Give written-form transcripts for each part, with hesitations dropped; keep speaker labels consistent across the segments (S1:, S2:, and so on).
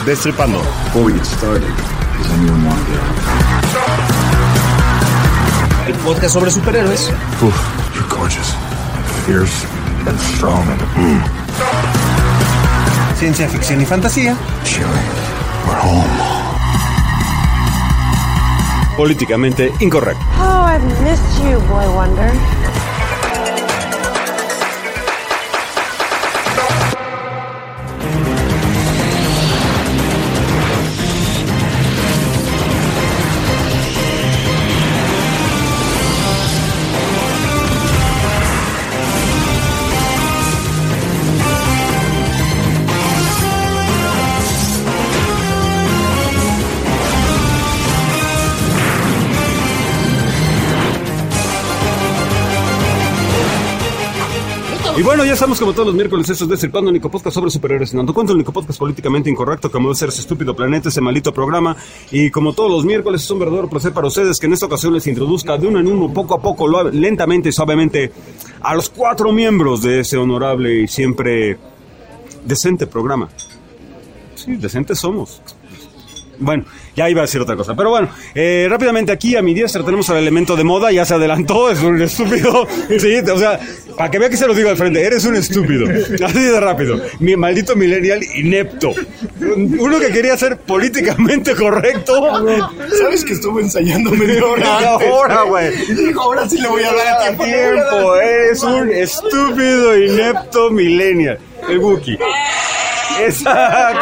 S1: Destripando.
S2: Before we get started, does anyone want to get out?
S3: El podcast sobre superhéroes.
S2: Oof, you're gorgeous. Fierce and strong and
S3: Ciencia ficción y fantasía.
S2: Chilly. We're home.
S1: Políticamente incorrecto.
S4: Oh, I've missed you, Boy Wonder.
S1: Y bueno, ya estamos como todos los miércoles, esto es Destripando, el único podcast sobre superhéroes, dando cuenta, el único podcast políticamente incorrecto, como debe ser ese estúpido planeta, ese maldito programa. Y como todos los miércoles, es un verdadero placer para ustedes que en esta ocasión les introduzca de uno en uno, poco a poco, lentamente y suavemente, a los 4 miembros de ese honorable y siempre decente programa. Sí, decentes somos. Bueno, ya iba a decir otra cosa, pero bueno, rápidamente aquí a mi diestra tenemos al elemento de moda, ya se adelantó, es un estúpido, sí, o sea, para que vea que se lo digo al frente, eres un estúpido, así de rápido, mi maldito millennial inepto, uno que quería ser políticamente correcto.
S5: ¿Sabes que estuve ensayando media hora antes?
S1: Ahora, güey.
S5: Y dijo, ahora sí le voy a dar a tiempo.
S1: Eres un estúpido, inepto millennial, el Wookiee. Exacto,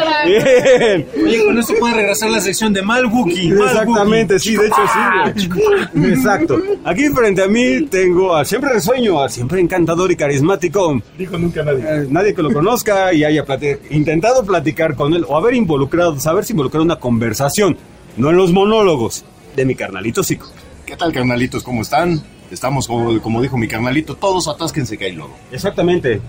S1: bien.
S3: Oye, con esto puede regresar la sección de Mal Wookiee.
S1: Exactamente, sí, de hecho sí. Exacto. Aquí frente a mí tengo al siempre risueño, al siempre encantador y carismático.
S5: Dijo nunca nadie.
S1: Nadie que lo conozca y haya intentado platicar con él o saberse involucrado en una conversación, no en los monólogos de mi carnalito Zico.
S5: ¿Qué tal, carnalitos? ¿Cómo están? Estamos, como dijo mi carnalito, todos atásquense que hay lodo.
S1: Exactamente.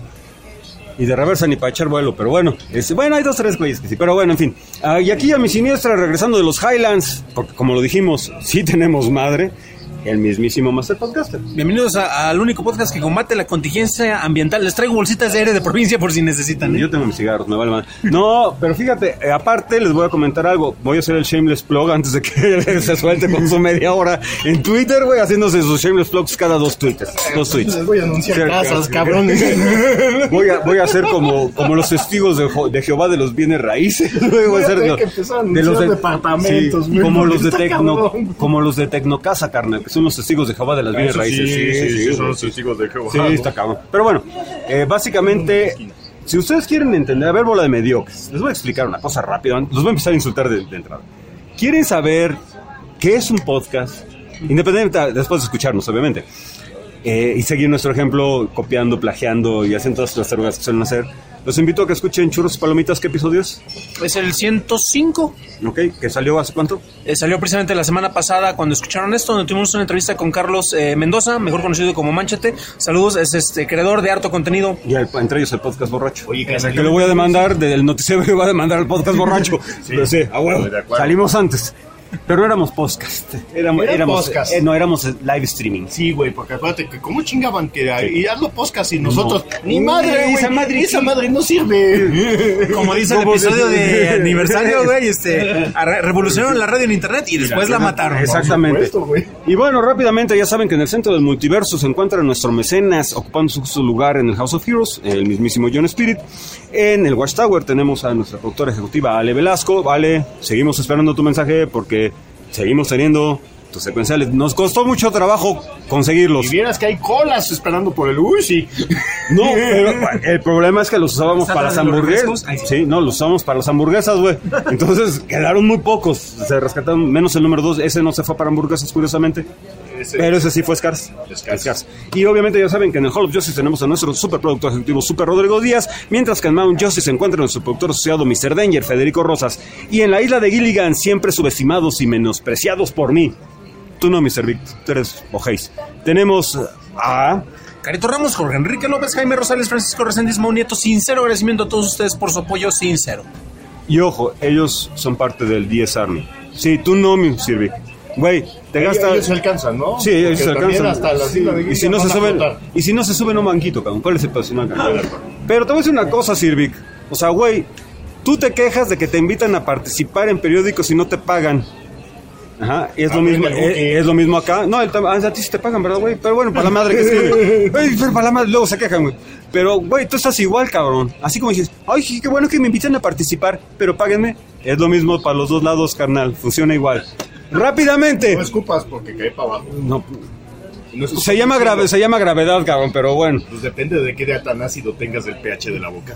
S1: Y de reversa ni para echar vuelo, pero bueno, bueno, hay 2 o 3 güeyes que sí, pero bueno, en fin. Y aquí a mi siniestra, regresando de los Highlands, porque como lo dijimos, sí tenemos madre, el mismísimo Master Podcaster.
S3: Bienvenidos al único podcast que combate la contingencia ambiental. Les traigo bolsitas de aire de provincia por si necesitan.
S1: Yo tengo mis cigarros, me vale más. No, pero fíjate, aparte les voy a comentar algo. Voy a hacer el shameless plug antes de que se suelte con su media hora en Twitter, güey, haciéndose sus shameless plugs cada 2 tweets.
S5: Les voy a anunciar casas, cabrones.
S1: Voy a hacer como los testigos de Jehová de los bienes raíces. Voy a hacer
S5: de los departamentos,
S1: sí, como los de Tecnocasa, carnal, que son los testigos de Jehová de las bienes raíces.
S5: Sí, son los testigos de Jehová.
S1: Sí, está cabrón. Pero bueno, básicamente, si ustedes quieren entender, a ver, bola de mediocres, les voy a explicar una cosa rápida. Los voy a empezar a insultar de entrada. ¿Quieren saber qué es un podcast? Independientemente, después de escucharnos, obviamente. Y seguir nuestro ejemplo, copiando, plagiando y haciendo todas las tarugas que suelen hacer. Los invito a que escuchen Churros y Palomitas. ¿Qué episodio es?
S3: Es el 105.
S1: Ok, ¿que salió hace cuánto?
S3: Salió precisamente la semana pasada cuando escucharon esto, donde tuvimos una entrevista con Carlos Mendoza, mejor conocido como Manchete. Saludos, es creador de harto contenido.
S1: Y entre ellos el podcast borracho.
S5: Oye,
S1: que lo voy a demandar, del noticiero que voy a demandar al podcast borracho. Sí, pero sí, a huevo, salimos antes. Pero no éramos podcast. Éramos podcast. No, éramos live streaming.
S5: Sí, güey, porque acuérdate que cómo chingaban que y hazlo podcast y nosotros. No. Ni madre, güey. Esa madre no sirve.
S3: Como dice el episodio de aniversario, güey, revolucionaron la radio en internet y después la mataron.
S1: Exactamente. Supuesto, y bueno, rápidamente, ya saben que en el centro del multiverso se encuentra nuestro mecenas ocupando su lugar en el House of Heroes, el mismísimo John Spirit. En el Watchtower tenemos a nuestra productora ejecutiva, Ale Velasco. Vale, seguimos esperando tu mensaje porque seguimos teniendo tus secuenciales. Nos costó mucho trabajo conseguirlos.
S5: Y vieras que hay colas esperando por el Uzi.
S1: No, pero el problema es que los usábamos para las hamburguesas. Sí, no, los usábamos para las hamburguesas, güey. Entonces quedaron muy pocos. Se rescataron menos el número 2. Ese no se fue para hamburguesas, curiosamente. Pero ese sí fue Scars. Y obviamente ya saben que en el Hall of Justice tenemos a nuestro superproductor ejecutivo Super Rodrigo Díaz, mientras que en Mount Justice se encuentra nuestro productor asociado Mr. Danger, Federico Rosas, y en la isla de Gilligan, siempre subestimados y menospreciados por mí. Tú no, Mr. Vic, tú eres Ojeis. Tenemos a
S3: Carito Ramos, Jorge Enrique López, Jaime Rosales, Francisco Reséndiz, Mau Nieto. Sincero agradecimiento a todos ustedes por su apoyo, sincero.
S1: Y ojo, ellos son parte del DS Army. Sí, tú no, Mr. Vic. Güey, te gastas.
S5: Ellos se alcanzan, ¿no?
S1: Sí, ellos se alcanzan.
S5: Hasta la isla de
S1: y si no se suben, no banquito, cabrón. ¿Cuál es el patrocinador? Pero te voy a decir una cosa, Sir Vic. O sea, güey, Tú te quejas de que te invitan a participar en periódicos y no te pagan. Ajá, y es lo mismo, es lo mismo acá. No, a ti sí te pagan, ¿verdad, güey? Pero bueno, para la madre que escribe. Pero para la madre luego se quejan, güey. Pero, güey, tú estás igual, cabrón. Así como dices, ay, qué bueno que me invitan a participar, pero páguenme. Es lo mismo para los dos lados, carnal. Funciona igual. ¡Rápidamente!
S5: No escupas porque cae para abajo.
S1: No.
S5: No escupas
S1: Se llama gravedad, cabrón, pero bueno.
S5: Pues depende de qué tan ácido tengas el pH de la boca.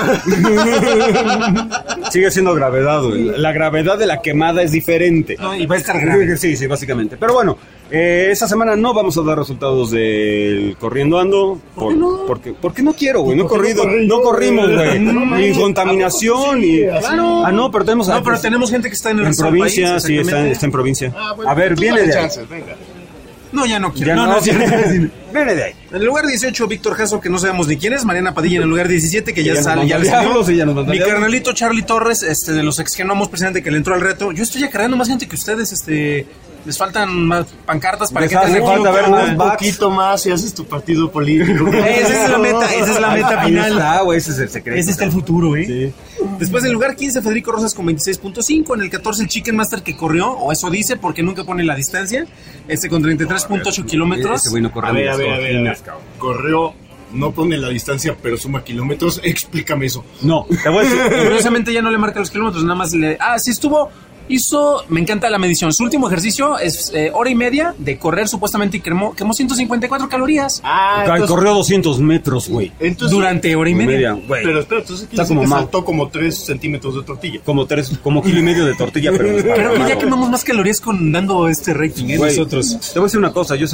S1: Sigue siendo gravedad, güey. La gravedad de la quemada es diferente.
S3: No, y va a estar grave.
S1: Sí, básicamente. Pero bueno, esta semana no vamos a dar resultados del Corriendo Ando.
S3: ¿Por qué no?
S1: Porque no quiero, güey. No corrimos, güey. Ni contaminación, ni...
S3: Claro.
S1: Ah, no, pero tenemos...
S3: No, pero tenemos gente que está en el
S1: en
S3: resto del
S1: provincia,
S3: país,
S1: sí, está en provincia. A ver, viene de ahí.
S5: Venga.
S3: No, ya no quiero.
S1: Ya
S3: No,
S1: viene de ahí.
S3: En el lugar 18, Víctor Jasso, que no sabemos ni quién es. Mariana Padilla en el lugar 17, que ya
S1: nos
S3: sale, ya
S1: mandó
S3: le salió.
S1: diablos y ya nos mandó
S3: Mi
S1: diablos.
S3: carnalito Charlie Torres, de los exgenomos, presidente, que le entró al reto. Yo estoy acarreando más gente que ustedes, les faltan más pancartas para
S1: Les
S3: que
S1: hace
S3: entren aquí.
S1: falta ver más
S5: Un
S1: backs.
S5: poquito más y haces tu partido político.
S3: Esa es la meta
S1: Ahí
S3: final.
S1: está, güey, ese es el secreto.
S3: Ese está el futuro, ¿eh?
S1: Sí.
S3: Después en el lugar 15, Federico Rosas con 26.5. En el 14, el Chicken Master que corrió, o eso dice, porque nunca pone la distancia. Con 33.8 kilómetros.
S1: Ese güey no corre
S5: A ver.
S1: las cabrón.
S5: Corrió, no pone la distancia, pero suma kilómetros. Explícame eso.
S1: No, te voy a decir.
S3: Curiosamente ya no le marca los kilómetros, nada más le... Ah, sí estuvo... me encanta la medición. Su último ejercicio es hora y media de correr supuestamente y quemó 154 calorías.
S1: Corrió 200 metros, güey.
S5: Entonces,
S3: Durante hora y media.
S1: Güey.
S5: Pero espera, entonces
S1: Está como mal.
S5: saltó como 3 centímetros de tortilla.
S1: Como kilo y medio de tortilla, pero...
S3: Creo que ya quemamos más calorías dando este rating,
S1: Güey,
S3: nosotros.
S1: Te voy a decir una cosa, yo sé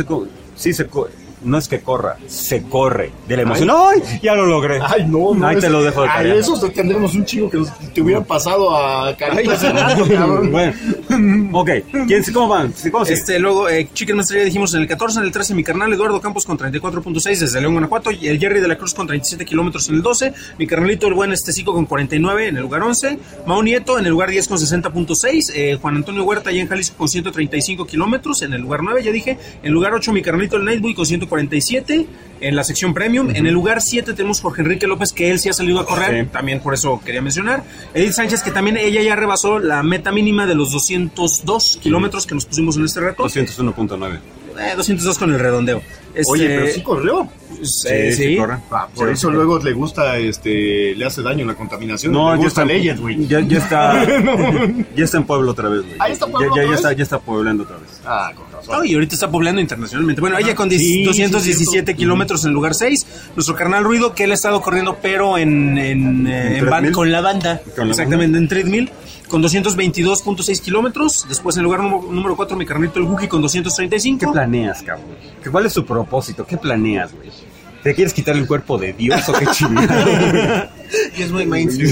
S1: no es que corra, se corre de la emoción. ¡Ay! Ya lo logré.
S5: Ay, no.
S1: Ahí te lo dejo de tarea.
S5: Eso tendremos un chingo que te hubieran pasado a Carita hace rato, cabrón.
S1: Bueno, ok. ¿Cómo van? ¿Cómo sigue?
S3: Luego, Chicken Master ya dijimos en el 14, en el 13 mi carnal Eduardo Campos con 34.6 desde León, Guanajuato, y el Jerry de la Cruz con 37 kilómetros en el 12, mi carnalito el buen Cico con 49 en el lugar 11, Mau Nieto en el lugar 10 con 60.6, Juan Antonio Huerta ya en Jalisco con 135 kilómetros en el lugar 9, ya dije, en el lugar 8 mi carnalito el Nightboy con 147 en la sección Premium, en el lugar 7 tenemos Jorge Enrique López, que él sí ha salido a correr,
S1: Sí.
S3: también por eso quería mencionar, Edith Sánchez, que también ella ya rebasó la meta mínima de los 202 kilómetros que nos pusimos en este reto.
S1: 201.9.
S3: 202 con el redondeo.
S5: Oye, pero sí corrió.
S3: Sí.
S1: corre.
S5: Por eso luego le gusta, le hace daño la contaminación.
S1: No,
S5: le
S1: ya
S5: gusta
S1: está,
S5: Legend, güey.
S1: ya está, ya está en Pueblo otra vez, güey.
S5: Ahí está Pueblo otra vez.
S1: Ya está pueblando otra vez.
S5: Ah, con razón.
S3: No, y ahorita está poblando internacionalmente. Bueno, ella con
S5: Sí,
S3: 217 kilómetros en el lugar 6. Nuestro carnal Ruido, que él ha estado corriendo, pero en
S1: treadmill.
S3: con la banda.
S1: Con la
S3: Exactamente, en treadmill. Con 222.6 kilómetros. Después en el lugar número 4, mi carnalito el Guki con 235.
S1: ¿Qué planeas, cabrón? ¿Cuál es tu propósito? ¿Qué planeas, güey? ¿Te quieres quitar el cuerpo de Dios o qué chingada?
S3: Y es muy mainstream.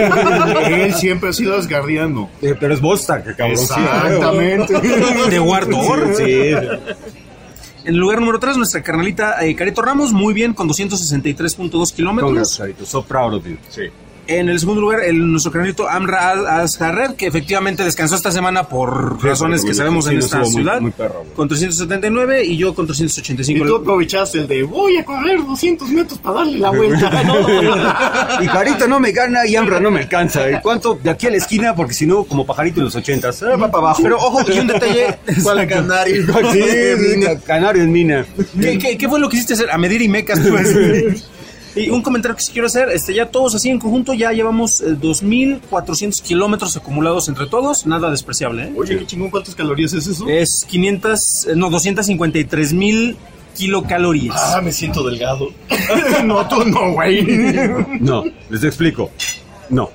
S5: Él siempre ha sido asgardiano.
S1: Pero es Volstagg, cabrón.
S5: Exactamente.
S3: De Warthog.
S1: Sí.
S3: En el lugar número 3, nuestra carnalita Careto Ramos, muy bien, con 263.2 kilómetros.
S1: Congrats, Carito. So proud of you.
S5: Sí.
S3: En el segundo lugar, nuestro carnalito Amra Al-Azharrer, que efectivamente descansó esta semana por razones que sabemos en esta ciudad,
S1: muy perro, güey.
S3: con 379 y yo con 385.
S5: Y tú aprovechaste el de voy a correr 200 metros para darle la vuelta.
S1: Y Carito no me gana y Ambra no me alcanza. ¿Y cuánto? De aquí a la esquina, porque si no, como pajarito en los 80s, va para abajo.
S3: Pero ojo, y un detalle.
S5: Para Canario.
S1: Sí, Canario en mina.
S3: ¿Qué fue lo que hiciste hacer? A medir y mecas. Y un comentario que sí quiero hacer, ya todos así en conjunto ya llevamos 2.400 kilómetros acumulados entre todos, nada despreciable, ¿eh?
S5: Oye, qué chingón, ¿cuántas calorías es eso?
S3: Es 253,000 kilocalorías.
S5: Ah, me siento delgado. No, tú no, güey.
S1: No, les explico. No,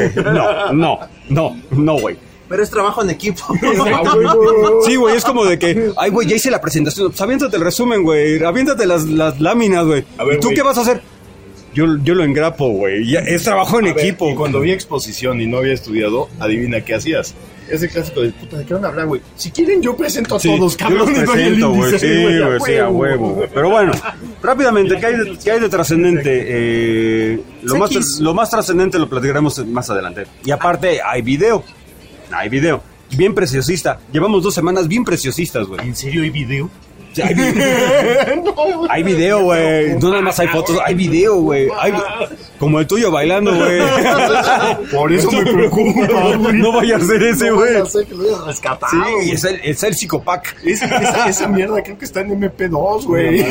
S1: güey.
S3: Pero es trabajo en equipo.
S1: Sí, güey, es como de que, ay, güey, ya hice la presentación. Pues aviéntate el resumen, güey. Aviéntate las láminas, güey.
S5: A ver,
S1: ¿Y tú
S5: güey.
S1: qué vas a hacer? Yo lo engrapo, güey. Es trabajo en
S5: A ver,
S1: equipo.
S5: y cuando vi exposición y no había estudiado, adivina qué hacías. Ese clásico de puta, ¿de qué van a hablar, güey? Si quieren, yo presento a
S1: Sí,
S5: todos,
S1: yo los
S5: cabrones.
S1: presento, güey. Sí, güey, sí, a huevo, güey. Pero bueno, rápidamente, ¿qué hay de trascendente? Lo más trascendente lo platicaremos más adelante. Y aparte, hay video. Bien preciosista. Llevamos 2 semanas bien preciosistas, güey.
S5: ¿En serio hay video?
S1: Sí, hay video, güey. No nada más hay fotos, hay video, güey. Como el tuyo bailando, güey.
S5: Por eso me preocupa, güey.
S1: No vaya a ser ese,
S5: No
S1: güey.
S5: vaya a ser que lo hayas rescatado.
S1: Sí, es el psicopac.
S5: Esa mierda creo que está en MP2, güey.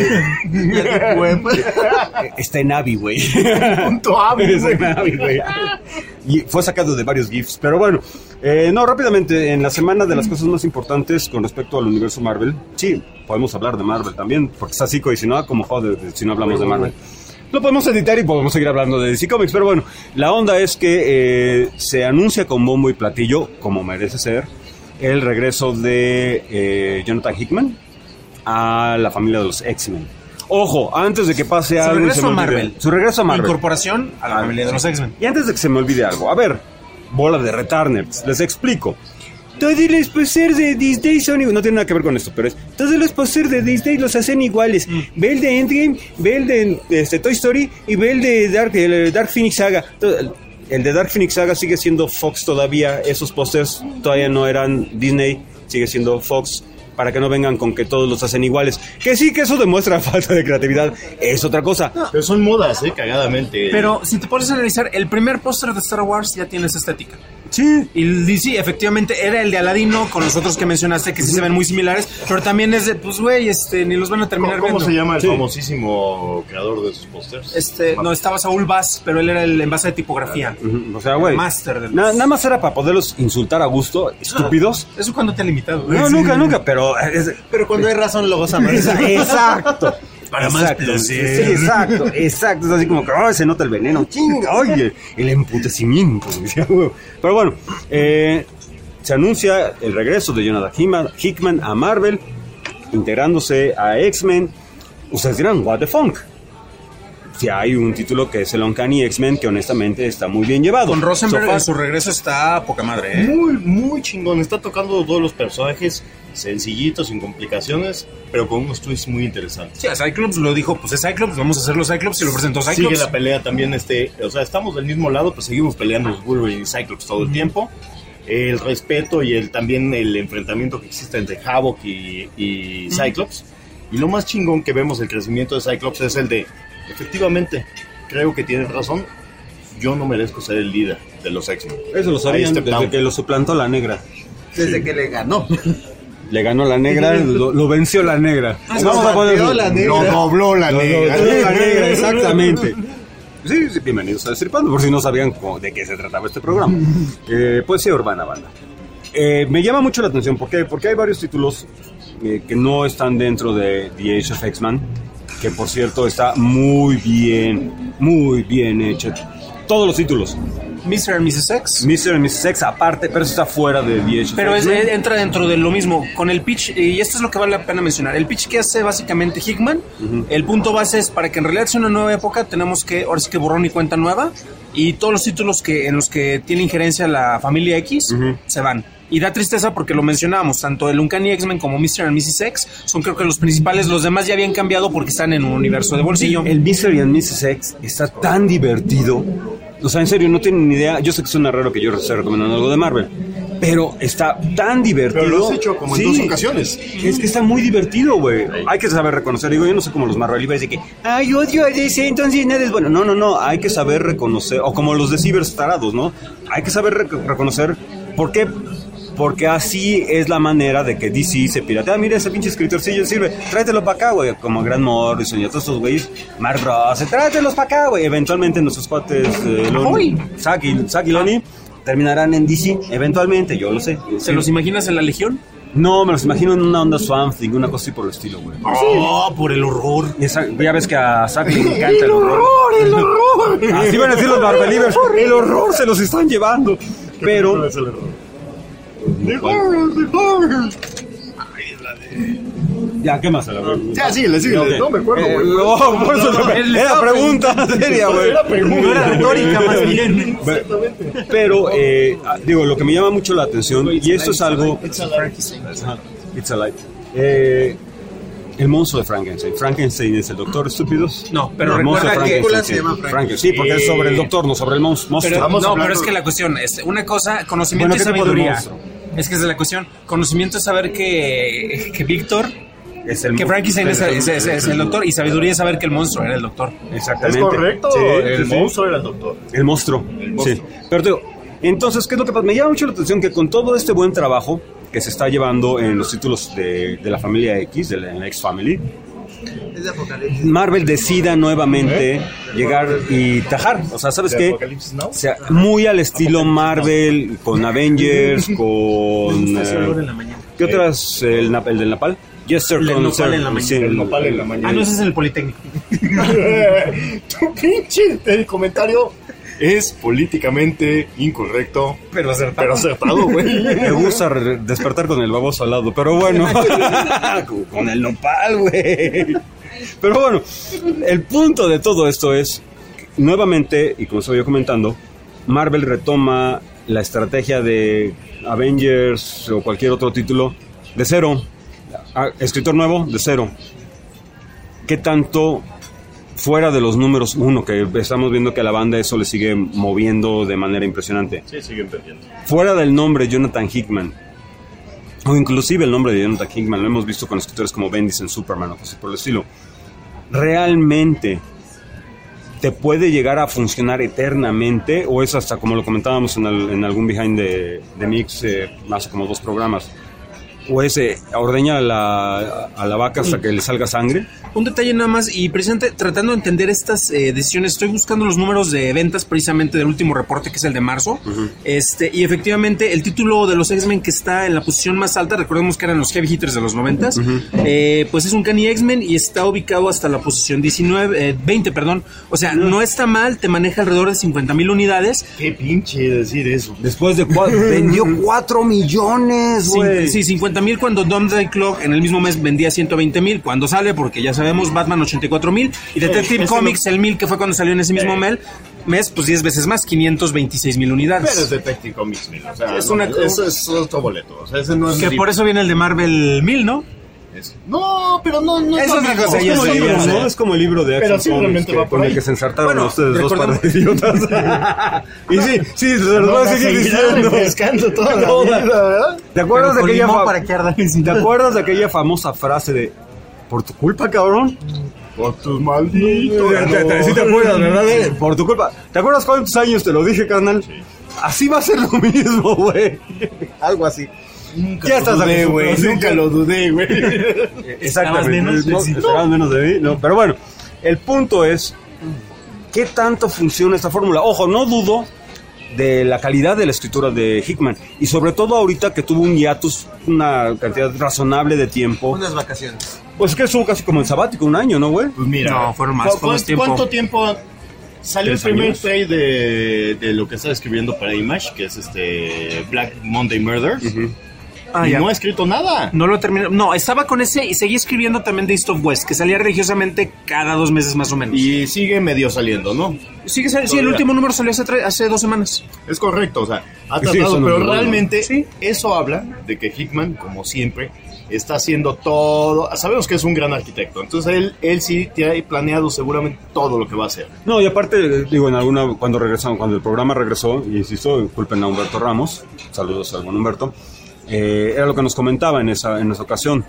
S1: Está en Abby, güey.
S5: Punto A, güey.
S1: Está en Abby, güey. Y fue sacado de varios GIFs. Pero bueno, no, rápidamente, en la semana de las cosas más importantes con respecto al universo Marvel, sí, podemos hablar de Marvel también, porque está así cohesionada como joder si no hablamos de Marvel. Lo podemos editar y podemos seguir hablando de DC Comics, pero bueno, la onda es que se anuncia con bombo y platillo, como merece ser, el regreso de Jonathan Hickman a la familia de los X-Men. Ojo, antes de que pase algo...
S3: Regreso a Marvel.
S1: Su regreso a Marvel.
S3: Incorporación a la familia de los X-Men.
S1: Y antes de que se me olvide algo, a ver, bola de returners, les explico. Todos los pósters de Disney son iguales. No tiene nada que ver con esto, pero es... Todos los pósters de Disney los hacen iguales. Ve el de Endgame, ve el de Toy Story y ve el de Dark Phoenix Saga. El de Dark Phoenix Saga sigue siendo Fox todavía. Esos pósters todavía no eran Disney, sigue siendo Fox. Para que no vengan con que todos los hacen iguales. Que sí, que eso demuestra falta de creatividad. Es otra cosa.
S5: Pero son modas, cagadamente.
S3: Pero si te pones a analizar, el primer póster de Star Wars ya tiene esa estética.
S1: Sí.
S3: Y el DC efectivamente era el de Aladino con los otros que mencionaste que sí se ven muy similares, pero también es de, pues güey, ni los van a terminar
S5: ¿Cómo
S3: viendo.
S5: se llama el famosísimo creador de esos pósters?
S3: No, estaba Saúl Bass, pero él era el envase de tipografía.
S1: O sea, güey.
S3: Master de
S1: Nada más era para poderlos insultar a gusto, estúpidos.
S3: Eso cuando te ha limitado.
S1: No, nunca, pero...
S6: Pero cuando hay razón lo gozan.
S1: Exacto.
S5: Para más placer.
S1: Sí, exacto. Es así como que se nota el veneno. Chinga, oye, el emputecimiento. Pero bueno, se anuncia el regreso de Jonathan Hickman a Marvel, integrándose a X-Men. Ustedes dirán, what the funk. Si hay un título que es el Uncanny X-Men, que honestamente está muy bien llevado.
S3: Con Rosenberg en su regreso está poca madre,
S5: Muy, muy chingón. Está tocando todos los personajes sencillitos, sin complicaciones, pero con unos twists muy interesantes.
S3: Sí, a Cyclops lo dijo, pues es Cyclops, vamos a hacer los Cyclops y lo presentó Cyclops.
S5: Sigue la pelea también, o sea, estamos del mismo lado, pues seguimos peleando los Wolverine y Cyclops todo el tiempo. El respeto y también el enfrentamiento que existe entre Havoc y Cyclops. Y lo más chingón que vemos el crecimiento de Cyclops es el de, efectivamente, creo que tienes razón, yo no merezco ser el líder de los X-Men.
S1: Eso lo sabían desde que lo suplantó la negra.
S6: Desde que le ganó.
S1: Le ganó la negra, lo venció la negra.
S6: Vamos a poner la negra.
S5: Lo dobló la negra.
S1: Lo dobló la negra, exactamente. Sí, bienvenidos a Destripando, por si no sabían de qué se trataba este programa. Poesía urbana, banda. Me llama mucho la atención, ¿por qué? Porque hay varios títulos que no están dentro de The Age of X-Men, que por cierto está muy bien hecho. Todos los títulos.
S3: Mr. and Mrs. X.
S1: Mr. and Mrs. X aparte, pero eso está fuera de The Age of
S3: Pero
S1: X-Men.
S3: entra dentro de lo mismo. Con el pitch, y esto es lo que vale la pena mencionar. El pitch que hace básicamente Hickman, el punto base es para que en realidad sea una nueva época, tenemos que, ahora sí que borrón y cuenta nueva, y todos los títulos en los que tiene injerencia la familia X se van. Y da tristeza porque lo mencionábamos, tanto el Uncanny X-Men como Mr. and Mrs. X son creo que los principales, los demás ya habían cambiado porque están en un universo de bolsillo.
S1: El Mr. and Mrs. X está tan divertido. O sea, en serio, no tienen ni idea. Yo sé que suena raro que yo esté recomendando algo de Marvel, pero está tan divertido.
S5: Pero lo has hecho como en 2 ocasiones.
S1: Es que está muy divertido, güey. Hay que saber reconocer. Digo, yo no sé cómo los Marvel iba a decir que, ay, odio a DC, entonces nada es bueno. No. Hay que saber reconocer, o como los de Cibers tarados, ¿no? Hay que saber reconocer por qué. Porque así es la manera de que DC se piratea. Mira, ese pinche escritorcillo sirve. Tráetelo para acá, güey. Como Grant Morrison y todos estos güeyes. Mark Ross, tráetelos para acá, güey. Eventualmente nuestros cuates, Zack y Lonnie, terminarán en DC. Eventualmente, yo lo sé.
S3: ¿Se los imaginas en la Legión?
S1: No, me los imagino en una onda Swamp Thing, una cosa así por el estilo, güey.
S3: Oh, por el horror.
S1: Ya ves que a Zack le encanta el horror.
S6: ¡El horror!
S1: Así van a decir los Marvelivers. El horror se los están llevando. Pero... Ya, ¿qué más?
S5: Ya, síguele.
S1: Okay.
S5: No me acuerdo, güey.
S1: No, por eso era pregunta seria, güey.
S3: No era retórica, más bien.
S1: Pero, digo, lo que me llama mucho la atención, y esto es algo... It's alive. El monstruo de Frankenstein. Frankenstein es el doctor estúpidos.
S3: No, pero
S1: el monstruo de
S6: recuerda que
S1: Frankenstein.
S6: se llama Frankenstein.
S1: Sí, porque es sobre el doctor, no sobre el monstruo.
S3: Pero es que la cuestión es una cosa, conocimiento y
S1: ¿qué tipo de
S3: sabiduría.
S1: monstruo?
S3: Es que es de la cuestión. Conocimiento es saber que Víctor
S1: Es el
S3: Que Frankenstein es el
S1: el
S3: doctor y sabiduría es saber que el monstruo era el doctor.
S1: Exactamente.
S5: Es correcto,
S1: Sí,
S5: el
S1: sí, sí.
S5: monstruo era el doctor.
S1: El monstruo. Sí. Pero te digo, entonces, ¿qué es lo que pasa? Me llama mucho la atención que con todo este buen trabajo que se está llevando en los títulos de la familia X, de la X-Family,
S6: Es de Apocalipsis.
S1: Marvel decida nuevamente llegar y tajar. O sea, ¿sabes
S5: ¿De
S1: qué?
S5: Apocalipsis Now?
S1: O sea, muy al estilo Marvel, con Avengers, con...
S3: en la mañana.
S1: ¿Qué otras? El del Napal. Jester
S3: El
S1: con
S3: nopal en la mañana.
S1: sí,
S5: El nopal en la mañana.
S3: Ah, no, ese es en el Politécnico.
S5: Tu pinche el comentario es políticamente incorrecto,
S3: Pero
S5: pero acertado, güey.
S1: Me gusta despertar con el baboso al lado, pero bueno. Con el nopal, güey. Pero bueno, el punto de todo esto es, nuevamente, y como estaba yo comentando, Marvel retoma la estrategia de Avengers o cualquier otro título de cero. Escritor nuevo, de cero. ¿Qué tanto fuera de los números uno, que estamos viendo que a la banda eso le sigue moviendo de manera impresionante?
S5: Sí, siguen perdiendo.
S1: Fuera del nombre Jonathan Hickman, o inclusive el nombre de Jonathan Hickman, lo hemos visto con escritores como Bendis en Superman o cosas por el estilo, ¿realmente te puede llegar a funcionar eternamente? ¿O es hasta, como lo comentábamos en algún Behind the Mix hace como 2 programas, o es ordeña a la vaca hasta que le salga sangre?
S3: Un detalle nada más, y precisamente tratando de entender estas decisiones, estoy buscando los números de ventas precisamente del último reporte, que es el de marzo. Y efectivamente el título de los X-Men que está en la posición más alta, recordemos que eran los heavy hitters de los 90s, pues es un Uncanny X-Men y está ubicado hasta la posición 20, perdón. O sea, no está mal, te maneja alrededor de 50,000 unidades.
S5: Qué pinche decir eso.
S1: Después de vendió 4 millones, güey.
S3: Sí, 50,000 cuando Doomsday Clock en el mismo mes vendía 120,000. Cuando sale, porque ya sabemos, Batman 84,000 y Detective Comics el 1000, que fue cuando salió en ese mismo mes, pues 10 veces más, 526,000 unidades.
S5: Pero es Detective Comics 1000, o sea,
S3: Es
S5: no,
S3: una-
S5: eso es otro boleto, o sea, ese no es
S3: Que por eso viene el de Marvel 1000, ¿no?
S5: No, pero no
S3: Es
S5: lo
S3: otra
S5: mismo.
S3: cosa,
S5: Es
S3: ya
S5: como
S3: sé,
S5: libro,
S3: ya sé.
S1: ¿No? Es como el libro de
S5: Pero
S1: Action Comics
S5: simplemente va por
S1: con el
S5: ahí.
S1: que se ensartaron
S3: Bueno,
S1: ustedes dos
S3: recordemos-
S1: par de idiotas. Y sí, se los voy a seguir diciendo.
S5: pescando toda la
S1: Toda.
S5: vida, ¿verdad?
S1: ¿Te acuerdas de
S3: Con
S1: aquella
S3: limón para que arda.
S1: ¿Te acuerdas de aquella famosa frase de por tu culpa, cabrón?
S5: Por tus malditos.
S1: Sí te acuerdas, ¿verdad? Por tu culpa. ¿Te acuerdas cuántos años te lo dije, carnal? Así va a ser lo mismo, güey. Algo así.
S5: Nunca
S1: Ya
S5: lo
S1: estás
S5: dudé,
S1: acostumbrado,
S5: güey.
S1: sí,
S5: Nunca
S1: que-
S5: lo dudé, güey.
S1: Exactamente.
S3: menos?
S1: No,
S3: Sí.
S1: esperabas menos de mí. No, pero bueno, el punto es ¿qué tanto funciona esta fórmula? Ojo, no dudo de la calidad de la escritura de Hickman. Y sobre todo ahorita que tuvo un hiatus, una cantidad razonable de tiempo.
S6: Unas vacaciones.
S1: Pues que estuvo casi como en sabático, un año, ¿no, güey?
S5: Pues mira.
S3: No, fueron más, fue más tiempo.
S5: ¿Cuánto tiempo salió el
S1: 3
S5: primer
S1: años?
S5: trade de lo que está escribiendo para Image, que es Black Monday Murders?
S3: Ah,
S5: y
S3: ya.
S5: no ha escrito nada.
S3: No lo terminé. No, estaba con ese y seguí escribiendo también de East of West, que salía religiosamente cada 2 meses más o menos.
S5: Y sigue medio saliendo, ¿no?
S3: Sí, el
S5: todavía.
S3: último número salió hace 2 semanas.
S5: Es correcto, o sea, ha
S1: Sí,
S5: tratado,
S1: eso no
S5: pero
S1: es bueno.
S5: realmente
S3: Sí.
S5: eso habla de que Hickman, como siempre, está haciendo todo. Sabemos que es un gran arquitecto, entonces él sí tiene planeado seguramente todo lo que va a hacer.
S1: No, y aparte, digo, cuando el programa regresó, y insisto, disculpen a Humberto Ramos, saludos al buen Humberto, era lo que nos comentaba en esa ocasión,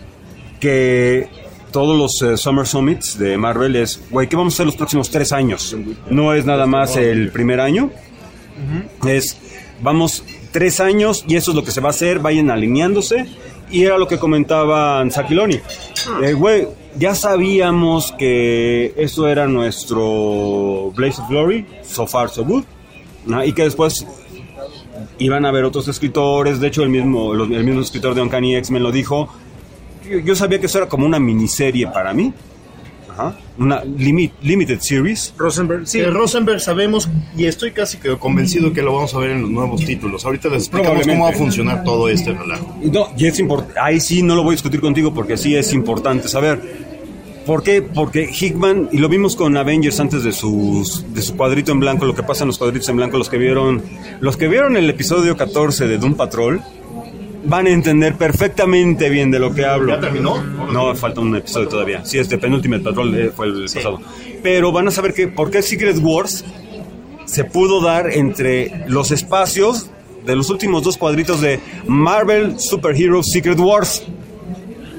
S1: que todos los Summer Summits de Marvel es, güey, ¿qué vamos a hacer los próximos 3 años? No es nada más el primer año, es, vamos 3 años y eso es lo que se va a hacer, vayan alineándose, y era lo que comentaba Zakiloni. Güey, ya sabíamos que eso era nuestro Blaze of Glory, so far so good, ¿no? Y que después iban a haber otros escritores. De hecho el mismo escritor de Uncanny X-Men lo dijo. Yo sabía que eso era como una miniserie para mí. Ajá. Una limited series.
S3: Rosenberg, sí.
S5: Rosenberg sabemos, y estoy casi que convencido que lo vamos a ver en los nuevos títulos. Ahorita les explicamos cómo va a funcionar todo este relajo.
S1: No, y es ahí sí no lo voy a discutir contigo porque sí es importante saber. ¿Por qué? Porque Hickman, y lo vimos con Avengers antes de su cuadrito en blanco, lo que pasa en los cuadritos en blanco, los que vieron el episodio 14 de Doom Patrol van a entender perfectamente bien de lo que hablo.
S5: ¿Ya terminó?
S1: No, falta un episodio todavía. Sí, Penultimate Patrol fue el pasado. Pero van a saber que por qué Secret Wars se pudo dar entre los espacios de los últimos 2 cuadritos de Marvel Super Heroes Secret Wars.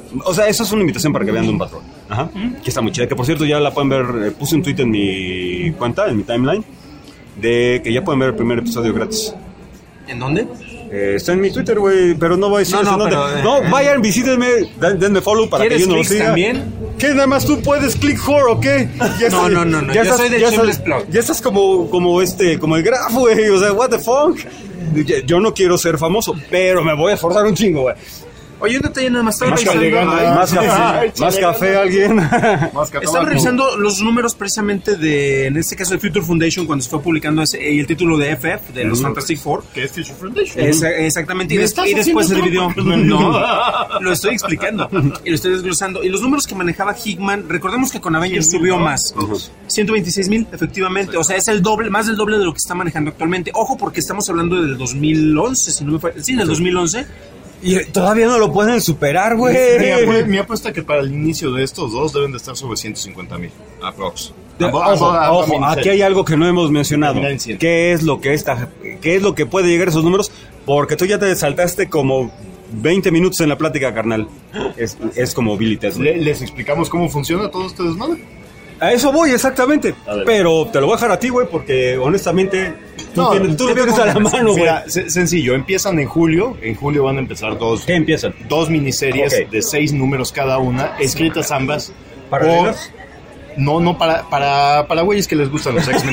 S1: O sea, eso es una invitación para que vean Doom Patrol. Ajá. Que está muy chida. Que por cierto, ya la pueden ver. Puse un tweet en mi cuenta, en mi timeline, de que ya pueden ver el primer episodio gratis.
S3: ¿En dónde?
S1: Está en mi Twitter, güey, pero no voy a decir
S3: No,
S1: en dónde.
S3: pero,
S1: No, vayan, visítenme, denme follow para que
S3: ¿Quieres
S1: yo no lo
S3: clics
S1: siga.
S3: también?
S1: ¿Qué? Nada más tú puedes click whore, ¿o qué?
S3: No, yo soy de Shameless Plug.
S1: Ya estás como el Graf, güey, o sea, what the fuck. Yo no quiero ser famoso, pero me voy a esforzar un chingo, güey.
S3: Oye, un detalle nada más. Estaba
S5: Más
S3: revisando,
S5: café,
S1: Más café, alguien.
S3: estaba revisando los números precisamente de, en este caso, de Future Foundation, cuando se fue publicando y el título de FF, de los Fantastic Four.
S5: ¿Qué es Future Foundation?
S3: Exactamente. Y
S5: ¿Me estás
S3: después se
S5: haciendo
S3: dividió.
S5: trampa?
S3: No, lo estoy explicando. Y lo estoy desglosando. Y los números que manejaba Hickman, recordemos que con Avengers subió más. 126,000, efectivamente. O sea, es el doble, más del doble de lo que está manejando actualmente. Ojo, porque estamos hablando del 2011, si no me falla. Sí, del 2011.
S1: Y todavía no lo pueden superar, güey.
S5: Mi apuesta que para el inicio de estos dos deben de estar sobre 150,000 aprox.
S1: Ojo, aquí hay algo que no hemos mencionado.
S5: Terminar en 100.
S1: ¿Qué es lo que puede llegar a esos números? Porque tú ya te saltaste como 20 minutos en la plática, carnal. Es como Billy Tesla.
S5: ¿Les explicamos cómo funciona todo este desmadre?
S1: A eso voy, exactamente.
S5: A ver.
S1: Pero te lo voy a dejar a ti, güey, porque honestamente tú lo tienes a la mano, güey.
S5: Mira, sencillo, empiezan en julio. En julio van a empezar
S1: ¿Qué empiezan?
S5: dos miniseries
S1: Ok.
S5: de 6 números cada una, escritas ambas.
S1: ¿Paralelas?
S5: No, para güeyes que les gustan los X-Men.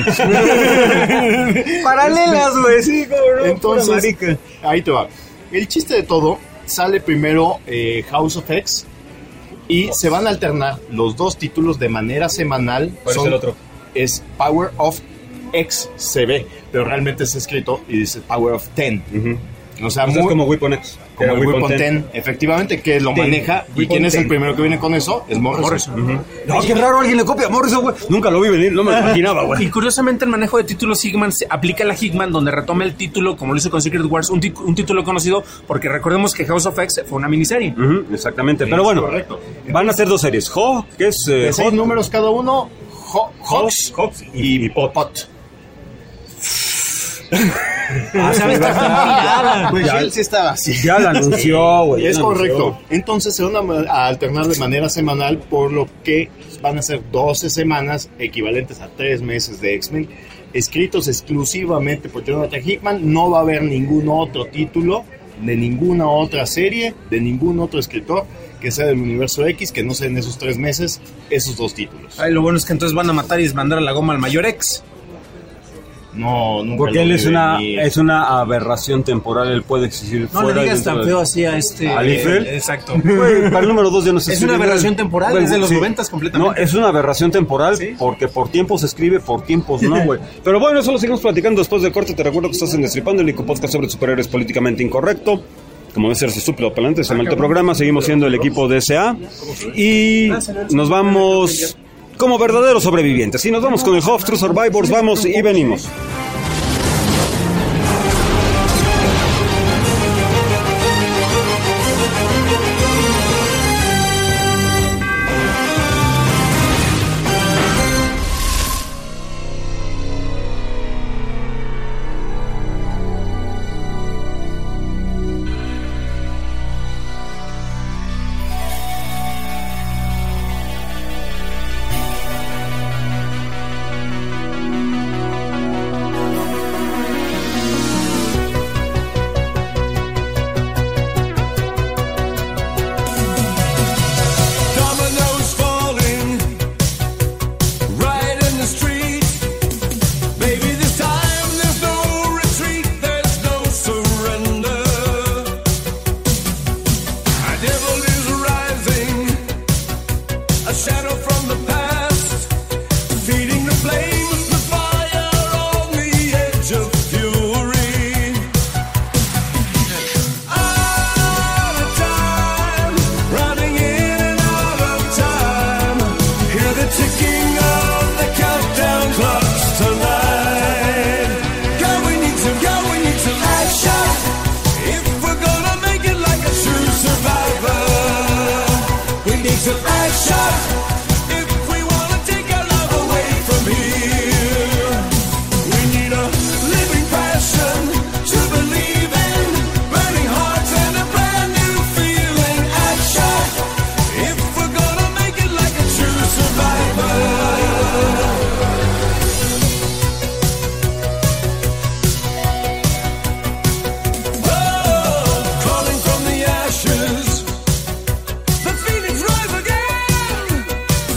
S1: Paralelas, güey, sí, como no.
S5: Entonces,
S1: pura marica.
S5: ahí te va. El chiste de todo, sale primero House of X y se van a alternar los dos títulos de manera semanal.
S1: ¿Cuál es el otro?
S5: Es Power of X CB, pero realmente es escrito y dice Power of 10. O sea,
S1: O sea, es como Weapon X.
S5: como
S1: Era
S5: el Weapon 10, efectivamente, que lo maneja. ¿Y
S1: Weapon
S5: quién es el
S1: 10.
S5: primero que viene con eso? Es Morrison.
S1: No, qué raro, alguien le copia a Morrison, güey. Nunca lo vi venir, no me lo imaginaba,
S3: Y
S1: güey.
S3: curiosamente el manejo de títulos Hickman se aplica a la Hickman, donde retoma el título, como lo hizo con Secret Wars, un título conocido, porque recordemos que House of X fue una miniserie.
S1: Exactamente, pero bueno,
S5: correcto.
S1: van a ser dos series. Que es
S5: De 6
S1: Hawk,
S5: números cada uno, Hawks
S1: y
S5: Pot.
S3: ¿Sabes?
S6: Pues
S1: Ya-
S6: Shield sí estaba así.
S1: ya lo anunció, güey.
S5: Es
S1: ya lo
S5: correcto.
S1: anunció.
S5: Entonces se van a alternar de manera semanal, por lo que van a ser 12 semanas equivalentes a 3 meses de X-Men, escritos exclusivamente por Jonathan Hickman. No va a haber ningún otro título de ninguna otra serie, de ningún otro escritor que sea del universo X, que no sea en esos 3 meses esos dos títulos.
S3: Ay, lo bueno es que entonces van a matar y desmandar a la goma al mayor X.
S5: No, nunca
S1: Porque
S5: lo
S1: él
S5: vi
S1: es
S5: venir.
S1: una aberración temporal, él puede existir
S3: No
S1: fuera
S3: le
S1: y
S3: digas
S1: dentro
S3: tan
S1: de-
S3: feo así a este.
S1: ¿A Liefeld?
S3: Exacto.
S1: Güey, para el número 2 ya no se
S3: Es
S1: escribe
S3: una
S1: nada.
S3: aberración temporal,
S1: Güey,
S3: es de los
S1: sí.
S3: 90s completamente.
S1: No, es una aberración temporal,
S3: Sí.
S1: porque por tiempos se escribe, por tiempos no, güey. Pero bueno, eso lo seguimos platicando después del corte. Te recuerdo que estás en Destripando, el único podcast sobre superhéroes políticamente incorrecto. Como debe ser ese estúpido palante, ese maldito programa. Seguimos siendo el equipo de SA. Y nos vamos como verdaderos sobrevivientes. Y nos vamos con el Hoff True Survivors. Vamos y venimos.
S7: Dominoes falling right in the street. Baby, this time there's no retreat, there's no surrender. A devil is rising, a shadow from the past, feeding the flames, the fire on the edge of fury. Out of time, running in and out of time. Hear the ticking of the countdown clocks tonight. Girl, we need some action if we're gonna make it like a true survivor. We need some action if we want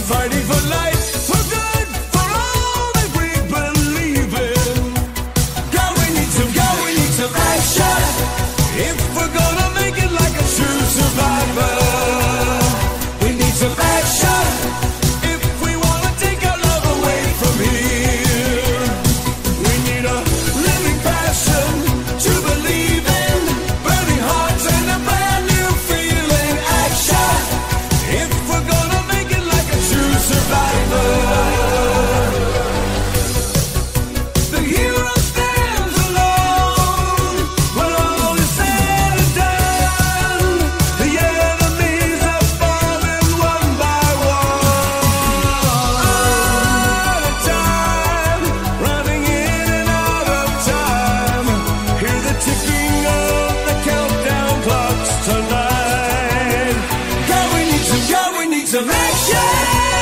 S7: fighting for life, for good, for all that we believe in. God, we need some action. If we're gonna make it like a true survivor, we need some action. If we wanna take our love away from here, we need a living passion to believe in, burning hearts and a brand new feeling. Action. If we're gonna make it like a true survivor, the hero stands alone when all is said and done. The enemies are falling one by one. Out of time, running in and out of time. Hear the ticking of the countdown clocks tonight. God, we need some action.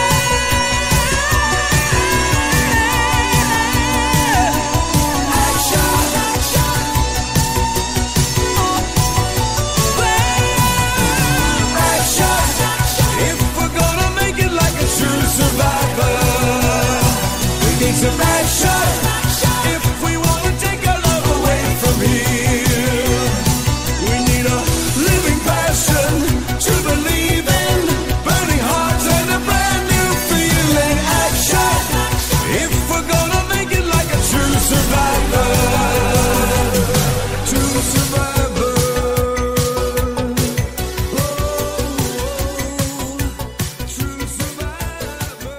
S7: If we're gonna make it like a true survivor, we need some action. If we wanna take our love away from here, we need a living passion to believe in, burning hearts and a brand new feeling. Action. If we're gonna make it like a true survivor, true survivor. True survivor.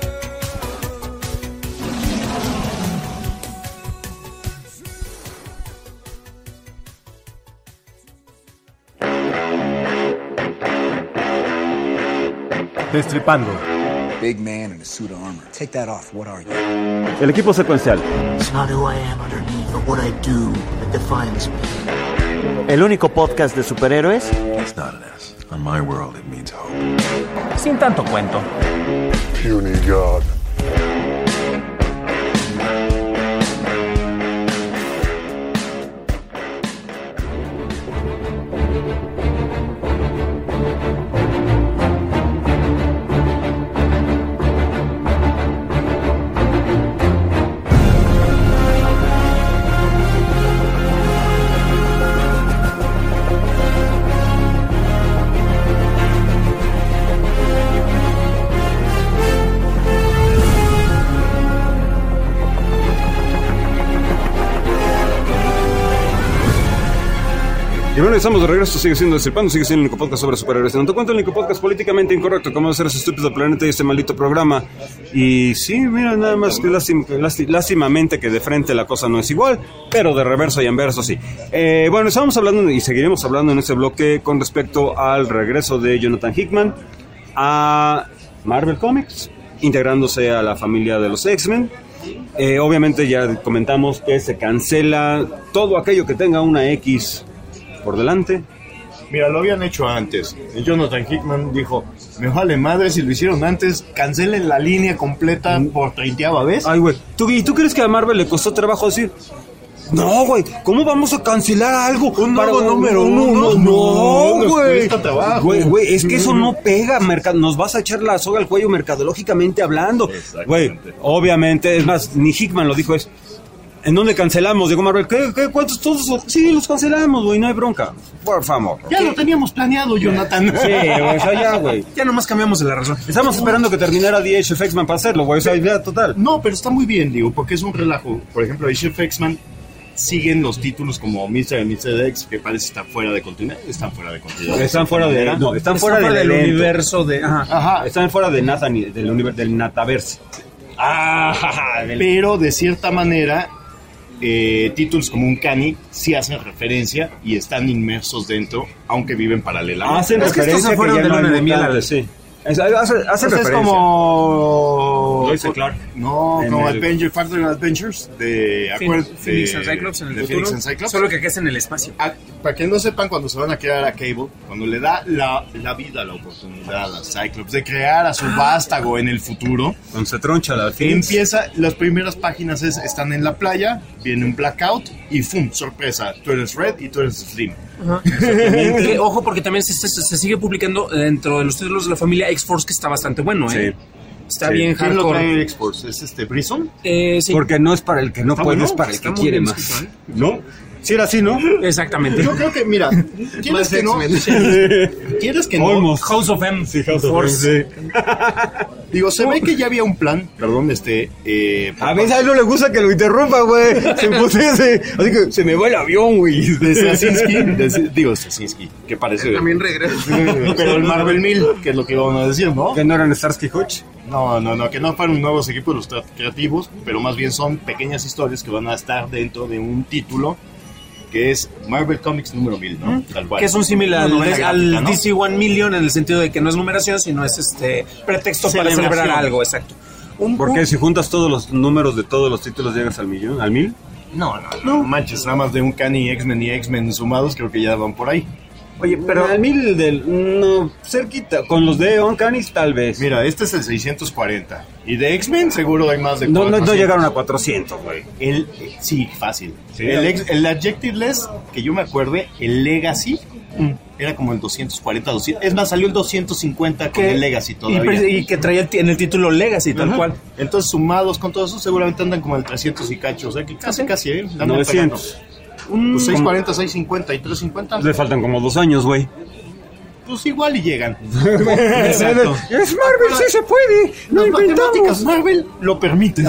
S5: Destripando.
S2: Big man in a suit of armor. Take that off. What are you?
S1: El equipo secuencial.
S8: It's not who I am underneath, but what I do that defines me.
S9: El único podcast de superhéroes
S2: It's not an S. On my world, it means hope.
S9: sin tanto cuento.
S2: Puny God.
S1: Y bueno, estamos de regreso, sigue siendo Destripando, sigue siendo el único podcast sobre superhéroes. En tanto cuanto el único podcast políticamente incorrecto, como hacer ese estúpido planeta y este maldito programa. Y sí, mira, nada más que lástimamente que de frente la cosa no es igual, pero de reverso y en verso sí. Bueno, estábamos hablando y seguiremos hablando en este bloque con respecto al regreso de Jonathan Hickman a Marvel Comics, integrándose a la familia de los X-Men. Obviamente ya comentamos que se cancela todo aquello que tenga una X por delante.
S5: Mira, lo habían hecho antes. Jonathan Hickman dijo, me vale madre si lo hicieron antes, cancelen la línea completa por 30ª vez.
S1: Ay, güey, ¿y tú crees que a Marvel le costó trabajo decir? No, güey, ¿cómo vamos a cancelar algo?
S5: Un nuevo número uno.
S1: No,
S5: nos
S1: güey.
S5: cuesta trabajo.
S1: Güey, es que eso no pega. Nos vas a echar la soga al cuello mercadológicamente hablando. Güey, obviamente, es más, ni Hickman lo dijo, es... ¿En dónde cancelamos? Digo, Marvel, ¿qué? ¿Cuántos todos? Sí, los cancelamos, güey, no hay bronca. Por favor.
S5: Ya lo teníamos planeado, Jonathan.
S1: Sí, güey, o sea, ya, güey.
S3: Ya nomás cambiamos de la razón.
S1: Estamos esperando que terminara The Age of X-Men para hacerlo, güey, o sea, ya, total.
S5: No, pero está muy bien, digo, porque es un relajo. Por ejemplo, Age of X-Men siguen los títulos como Mr. y Mr. X, que parece estar fuera de continuidad. Están fuera de continuidad.
S1: Están fuera de... No, están fuera
S3: del
S1: evento.
S3: universo de...
S1: Ajá. Están fuera de Nathan, del Nataverse.
S5: Pero de cierta manera... títulos como un Uncanny sí hacen referencia y están inmersos dentro, aunque viven paralelamente.
S1: Hacen referencia que ya no hay mutantes, sí. Hace referencia.
S5: Es como...
S1: Lois y Clark.
S5: No, como Factory Adventures de...
S3: Phoenix and Cyclops en el futuro. Solo que acá es en el espacio.
S5: Para que no sepan, cuando se van a crear a Cable, cuando le da la vida, la oportunidad a Cyclops de crear a su vástago en el futuro,
S1: cuando se troncha la fin.
S5: Empieza, las primeras páginas están en la playa, viene un blackout y ¡fum! Sorpresa, tú eres Red y tú eres Slim.
S3: Ojo, porque también se sigue publicando dentro de los títulos de la familia X-Force, que está bastante bueno, ¿eh?
S1: Sí.
S3: Está bien
S5: ¿Quién lo
S3: hardcore.
S5: trae Exports? ¿Es Brisson?
S3: Sí.
S1: Porque no es para el que no
S5: Está
S1: puede,
S5: bueno,
S1: es para el
S3: está
S1: que
S3: muy
S1: quiere
S3: bien
S1: más.
S3: escrito,
S1: ¿No? Si era así, ¿no?
S3: Exactamente.
S5: Yo creo que, mira, ¿quieres que no? ¿Quieres que no?
S1: Almost.
S3: House of M.
S1: Sí, House of
S3: Force.
S1: M, sí.
S5: Digo, se ve que ya había un plan, perdón,
S1: A veces a él no le gusta que lo interrumpa, güey. Se emputece. Así que se me va el avión, güey.
S5: de Straczynski, que parece...
S6: También regresa.
S5: Pero el Marvel 1000, que es lo que iban a decir, ¿no?
S1: Que no eran Starsky Hutch.
S5: No, que no fueron nuevos equipos creativos, pero más bien son pequeñas historias que van a estar dentro de un título que es Marvel Comics número 1000, ¿no? Tal cual.
S3: Que es un símil
S5: Una
S3: al,
S5: novela
S3: al
S5: gráfica, ¿no?
S3: DC 1 Million en el sentido de que no es numeración, sino es pretexto para
S5: Celebración.
S3: celebrar algo, exacto.
S1: Porque si juntas todos los números de todos los títulos llegas al millón, al 1000.
S5: No manches, nada más de un Can y X-Men sumados, creo que ya van por ahí.
S1: Oye, pero al 1000 no, cerquita. Con los de Uncanny tal vez.
S5: Mira, este es el 640. Y de X-Men seguro hay más de
S1: No
S5: 400.
S1: llegaron a 400, güey.
S5: Sí, fácil.
S1: Sí.
S5: El Adjectiveless, que yo me acuerde, el Legacy, era como el 240, 200. Es más, salió el 250 con el Legacy todavía.
S3: Y que traía en el título Legacy, tal
S5: Ajá.
S3: cual.
S5: Entonces, sumados con todo eso, seguramente andan como el 300 y cacho. O sea, que casi, andan
S1: 900.
S5: pegando. Pues 640, 650 y 350.
S1: Le faltan como 2 años, güey.
S5: Pues igual y llegan.
S3: Exacto.
S1: Es Marvel, sí se puede. Lo
S5: Las matemáticas
S1: inventamos.
S5: Marvel lo permiten.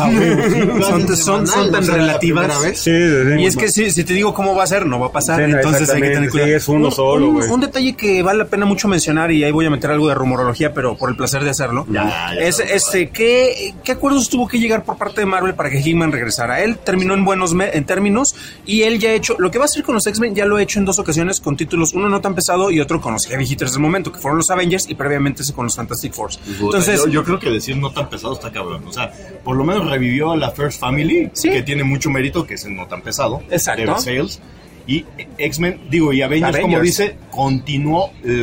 S3: Son tan relativas.
S1: Sí,
S3: Y es que si te digo cómo va a ser, no va a pasar.
S1: Sí, no,
S3: Entonces hay que tener
S1: exactamente,
S3: cuidado.
S1: sí, es uno solo, güey.
S3: Un detalle que vale la pena mucho mencionar, y ahí voy a meter algo de rumorología, pero por el placer de hacerlo.
S5: Ya
S3: Es ¿qué acuerdos tuvo que llegar por parte de Marvel para que Hickman regresara? Él terminó en buenos en términos, y él ya ha hecho lo que va a hacer con los X-Men, ya lo ha hecho en 2 ocasiones con títulos, uno no tan pesado y otro con los heavy hitters del momento, que fueron los Avengers, y previamente con los Fantastic Four. Entonces,
S5: yo creo que decir no tan pesado está cabrón. O sea, por lo menos revivió a la First Family,
S3: Sí.
S5: que tiene mucho mérito, que es el no tan pesado.
S3: Exacto.
S5: De Sales. Y X-Men, y Avengers, como
S3: Avengers.
S5: dice, continuó el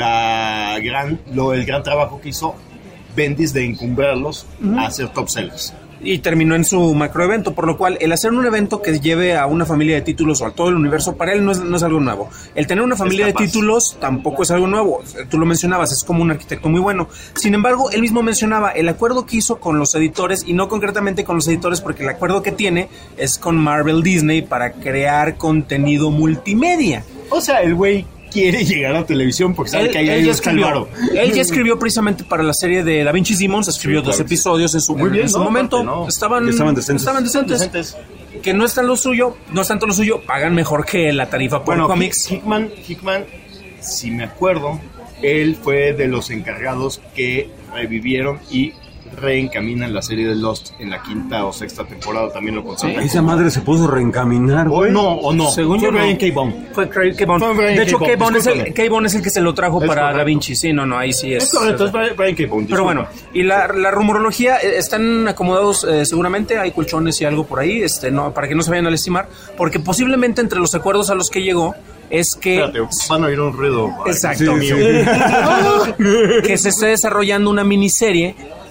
S5: gran trabajo que hizo Bendis de encumbrarlos a hacer top sellers.
S3: y terminó en su macroevento, por lo cual el hacer un evento que lleve a una familia de títulos o a todo el universo, para él no es algo nuevo. El tener una familia de títulos tampoco es algo nuevo. Tú lo mencionabas, es como un arquitecto muy bueno. Sin embargo, él mismo mencionaba el acuerdo que hizo con los editores, y no concretamente con los editores, porque el acuerdo que tiene es con Marvel Disney para crear contenido multimedia.
S5: O sea, el güey quiere llegar a televisión porque sabe que ahí está el varo.
S3: Él ya escribió precisamente para la serie de Da Vinci's Demons, escribió 2 episodios en su momento.
S5: ¿no?
S3: Estaban decentes. Que no es tanto lo suyo, pagan mejor que la tarifa por cómics.
S5: Hickman, si me acuerdo, él fue de los encargados que revivieron y reencaminan la serie de Lost en la 5ª o 6ª temporada. También lo contratan.
S1: Esa madre se puso reencaminar, güey.
S5: O no.
S3: Según
S5: Fue
S3: yo,
S5: Brian
S3: no.
S5: K. Vaughan.
S3: Fue K. Vaughan.
S5: Fue
S3: De hecho,
S5: Brian
S3: K. Vaughan
S5: discúlpame.
S3: es el que se lo trajo
S5: Es
S3: para
S5: correcto.
S3: Da Vinci. Sí, no, ahí sí es.
S5: Es correcto, es Brian K. Vaughan.
S3: Pero bueno, y la rumorología, están acomodados seguramente, hay colchones y algo por ahí, no, para que no se vayan a lastimar, porque posiblemente entre los acuerdos a los que llegó es que...
S5: Espérate, van a oír un ruido.
S3: Exacto.
S1: Sí.
S3: Que se esté desarrollando una miniserie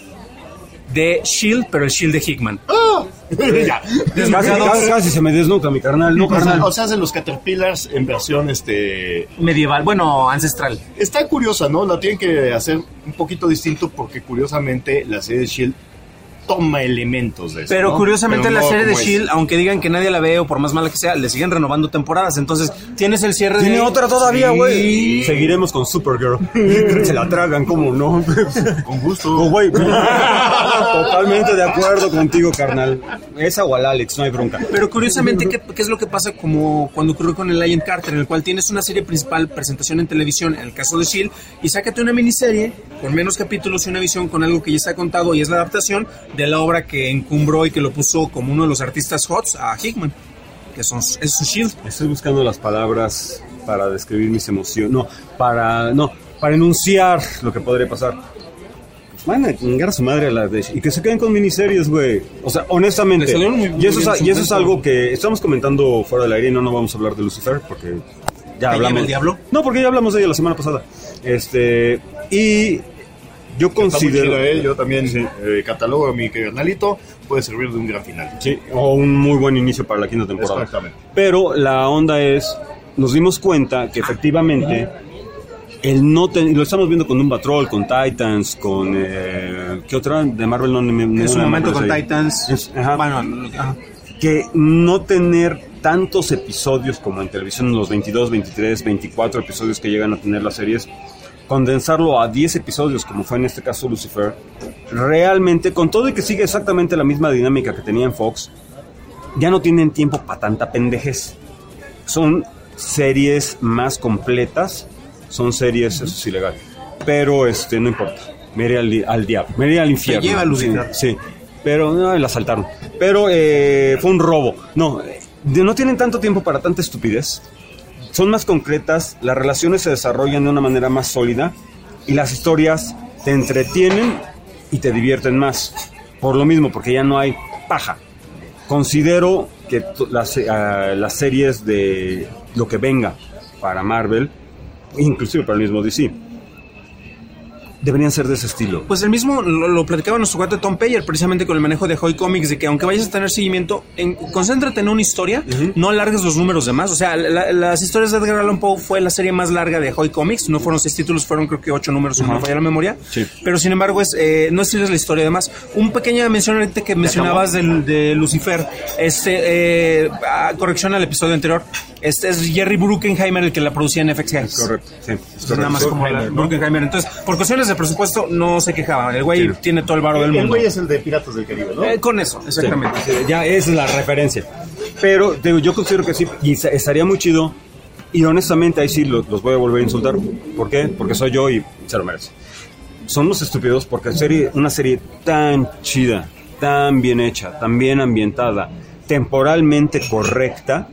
S3: de S.H.I.E.L.D., pero el S.H.I.E.L.D. de Hickman.
S5: Ya.
S1: Casi se me desnuca mi carnal. No, carnal.
S5: O sea, hacen los Caterpillars en versión
S3: Medieval, bueno, ancestral.
S5: Está curiosa, ¿no? La tienen que hacer un poquito distinto porque curiosamente la serie de S.H.I.E.L.D. toma elementos de eso.
S3: Pero
S5: ¿no?
S3: curiosamente
S5: Pero
S3: la
S5: no
S3: serie de
S5: como es.
S3: S.H.I.E.L.D., aunque digan que nadie la ve o por más mala que sea, le siguen renovando temporadas. Entonces, tienes el cierre
S1: Tiene
S3: de...
S1: otra todavía,
S3: Sí.
S1: güey. Seguiremos con Supergirl. Se la tragan, ¿cómo no?
S5: Con gusto.
S1: Oh, güey. Totalmente de acuerdo contigo, carnal. Esa o al Alex, no hay bronca.
S3: Pero curiosamente, ¿qué es lo que pasa como cuando ocurrió con el Agent Carter, en el cual tienes una serie principal, presentación en televisión, en el caso de S.H.I.E.L.D., y sácate una miniserie con menos capítulos y una visión con algo que ya está contado, y es la adaptación de la obra que encumbró y que lo puso como uno de los artistas hots a Hickman, que es su S.H.I.E.L.D.
S1: Estoy buscando las palabras para describir mis emociones. Para enunciar lo que podría pasar. Pues van a chingar a su madre a la de... Y que se queden con miniseries, güey. O sea, honestamente.
S3: Le salieron muy
S1: Y eso
S3: bien
S1: es
S3: su
S1: algo que estamos comentando fuera del aire, y no vamos a hablar de Lucifer porque ya
S3: ¿Te
S1: hablamos.
S3: lleva el diablo?
S1: No, porque ya hablamos de ella la semana pasada. Y yo
S5: Está muy
S1: considero...
S5: chido, ¿eh? Yo también catalogo a mi carnalito. Puede servir de un gran final.
S1: Sí, o un muy buen inicio para la 5ª temporada.
S5: Exactamente.
S1: Pero la onda es, nos dimos cuenta que efectivamente lo estamos viendo con Doom Patrol, con Titans, con ¿qué otra de Marvel?
S3: En su momento con
S1: ahí.
S3: Titans.
S1: Que no tener tantos episodios como en televisión, los 22, 23, 24 episodios que llegan a tener las series, condensarlo a 10 episodios, como fue en este caso Lucifer, realmente, con todo y que sigue exactamente la misma dinámica que tenía en Fox, ya no tienen tiempo para tanta pendejez. Son series más completas, son series, eso es ilegal, pero no importa, me iré al diablo, me iré al infierno.
S3: Te lleva Lucifer.
S1: Sí, pero no, la asaltaron. Pero fue un robo. No tienen tanto tiempo para tanta estupidez. Son más concretas, las relaciones se desarrollan de una manera más sólida y las historias te entretienen y te divierten más. Por lo mismo, porque ya no hay paja. Considero que las series de lo que venga para Marvel, inclusive para el mismo DC, deberían ser de ese estilo.
S3: Pues el mismo lo platicaba nuestro cuate Tom Payer, precisamente con el manejo de Hoy Comics, de que aunque vayas a tener seguimiento, concéntrate en una historia, no alargues los números de más. O sea, las historias de Edgar Allan Poe fue la serie más larga de Hoy Comics, no fueron 6 títulos, fueron creo que 8 números, si no me falla la memoria.
S1: Sí.
S3: Pero sin embargo, no estires la historia de más. Un pequeña mención ahorita que mencionabas de Lucifer, corrección al episodio anterior, es Jerry Bruckheimer el que la producía en FX Games.
S1: Correcto, sí.
S3: Nada más como Bruckheimer. Entonces, por cuestiones de presupuesto, no se quejaba. El güey tiene todo el varo del mundo.
S5: El güey es el de Piratas del Caribe, ¿no?
S3: Con eso, exactamente.
S1: Sí, ya esa es la referencia. Pero yo considero que sí, y estaría muy chido. Y honestamente, ahí sí los voy a volver a insultar. ¿Por qué? Porque soy yo y se lo merece. Son los estúpidos porque una serie tan chida, tan bien hecha, tan bien ambientada, temporalmente correcta,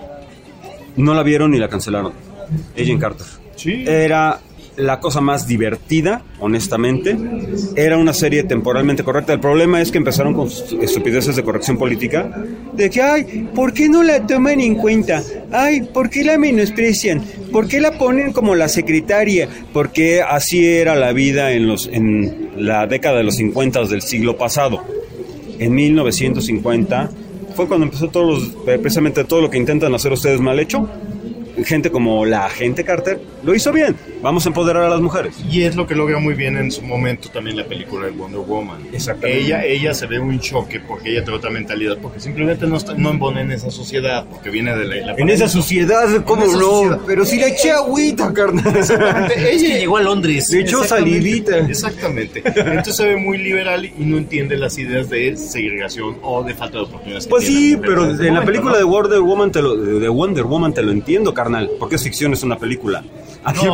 S1: no la vieron y la cancelaron. Agent Carter.
S5: Sí.
S1: Era la cosa más divertida, honestamente. Era una serie temporalmente correcta. El problema es que empezaron con estupideces de corrección política. De que, ay, ¿por qué no la toman en cuenta? Ay, ¿por qué la menosprecian? ¿Por qué la ponen como la secretaria? Porque así era la vida en la década de los 50 del siglo pasado. En 1950 fue cuando empezó precisamente todo lo que intentan hacer ustedes mal hecho. Gente como la agente Carter lo hizo bien. Vamos a empoderar a las mujeres.
S5: Y es lo que logra muy bien en su momento también la película de Wonder Woman.
S1: Exactamente.
S5: Ella se ve un choque porque ella tiene otra mentalidad, porque simplemente no embona en esa sociedad, porque viene de la
S1: en esa sociedad, ¿cómo no? Sociedad. Pero si le eché agüita, carnal.
S3: Ella llegó a Londres.
S1: Le echó salidita.
S5: Exactamente. Entonces se ve muy liberal y no entiende las ideas de segregación o de falta de oportunidades.
S1: Pues sí, pero en la película de Wonder Woman te lo entiendo, carnal, porque es ficción, es una película. Aquí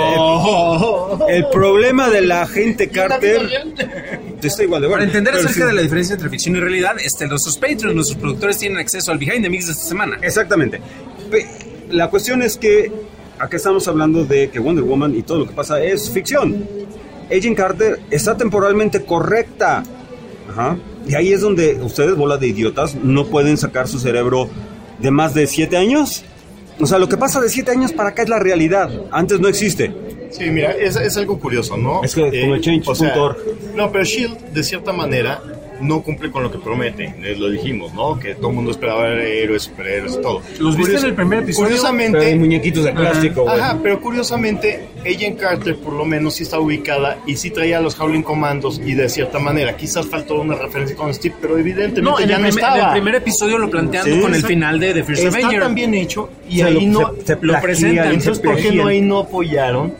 S1: el problema de la agente Carter está igual de bueno.
S3: Para entender acerca de la diferencia entre ficción y realidad, nuestros Patreons, nuestros productores tienen acceso al Behind the Mix de esta semana.
S1: Exactamente. La cuestión es que acá estamos hablando de que Wonder Woman y todo lo que pasa es ficción. Agent Carter está temporalmente correcta. Ajá. Y ahí es donde ustedes, bola de idiotas, no pueden sacar su cerebro de más de 7 años. O sea, lo que pasa de 7 años para acá es la realidad. Antes no existe.
S5: Sí, mira, es algo curioso, ¿no?
S1: Es que como el change.org.
S5: No, pero S.H.I.E.L.D. de cierta manera no cumple con lo que promete. Lo dijimos, ¿no? Que todo el mundo esperaba ver héroes, superhéroes y todo.
S3: ¿Los viste en el primer episodio?
S5: Curiosamente...
S1: Pero hay muñequitos de plástico, güey.
S5: Ajá, pero curiosamente, Agent Carter por lo menos sí está ubicada y sí traía a los Howling Commandos y de cierta manera, quizás faltó una referencia con Steve, pero evidentemente ya no estaba.
S3: En el primer episodio lo planteando con el final de The First Avenger.
S5: Está tan bien hecho y ahí lo presentan. Entonces, ¿por qué ahí no apoyaron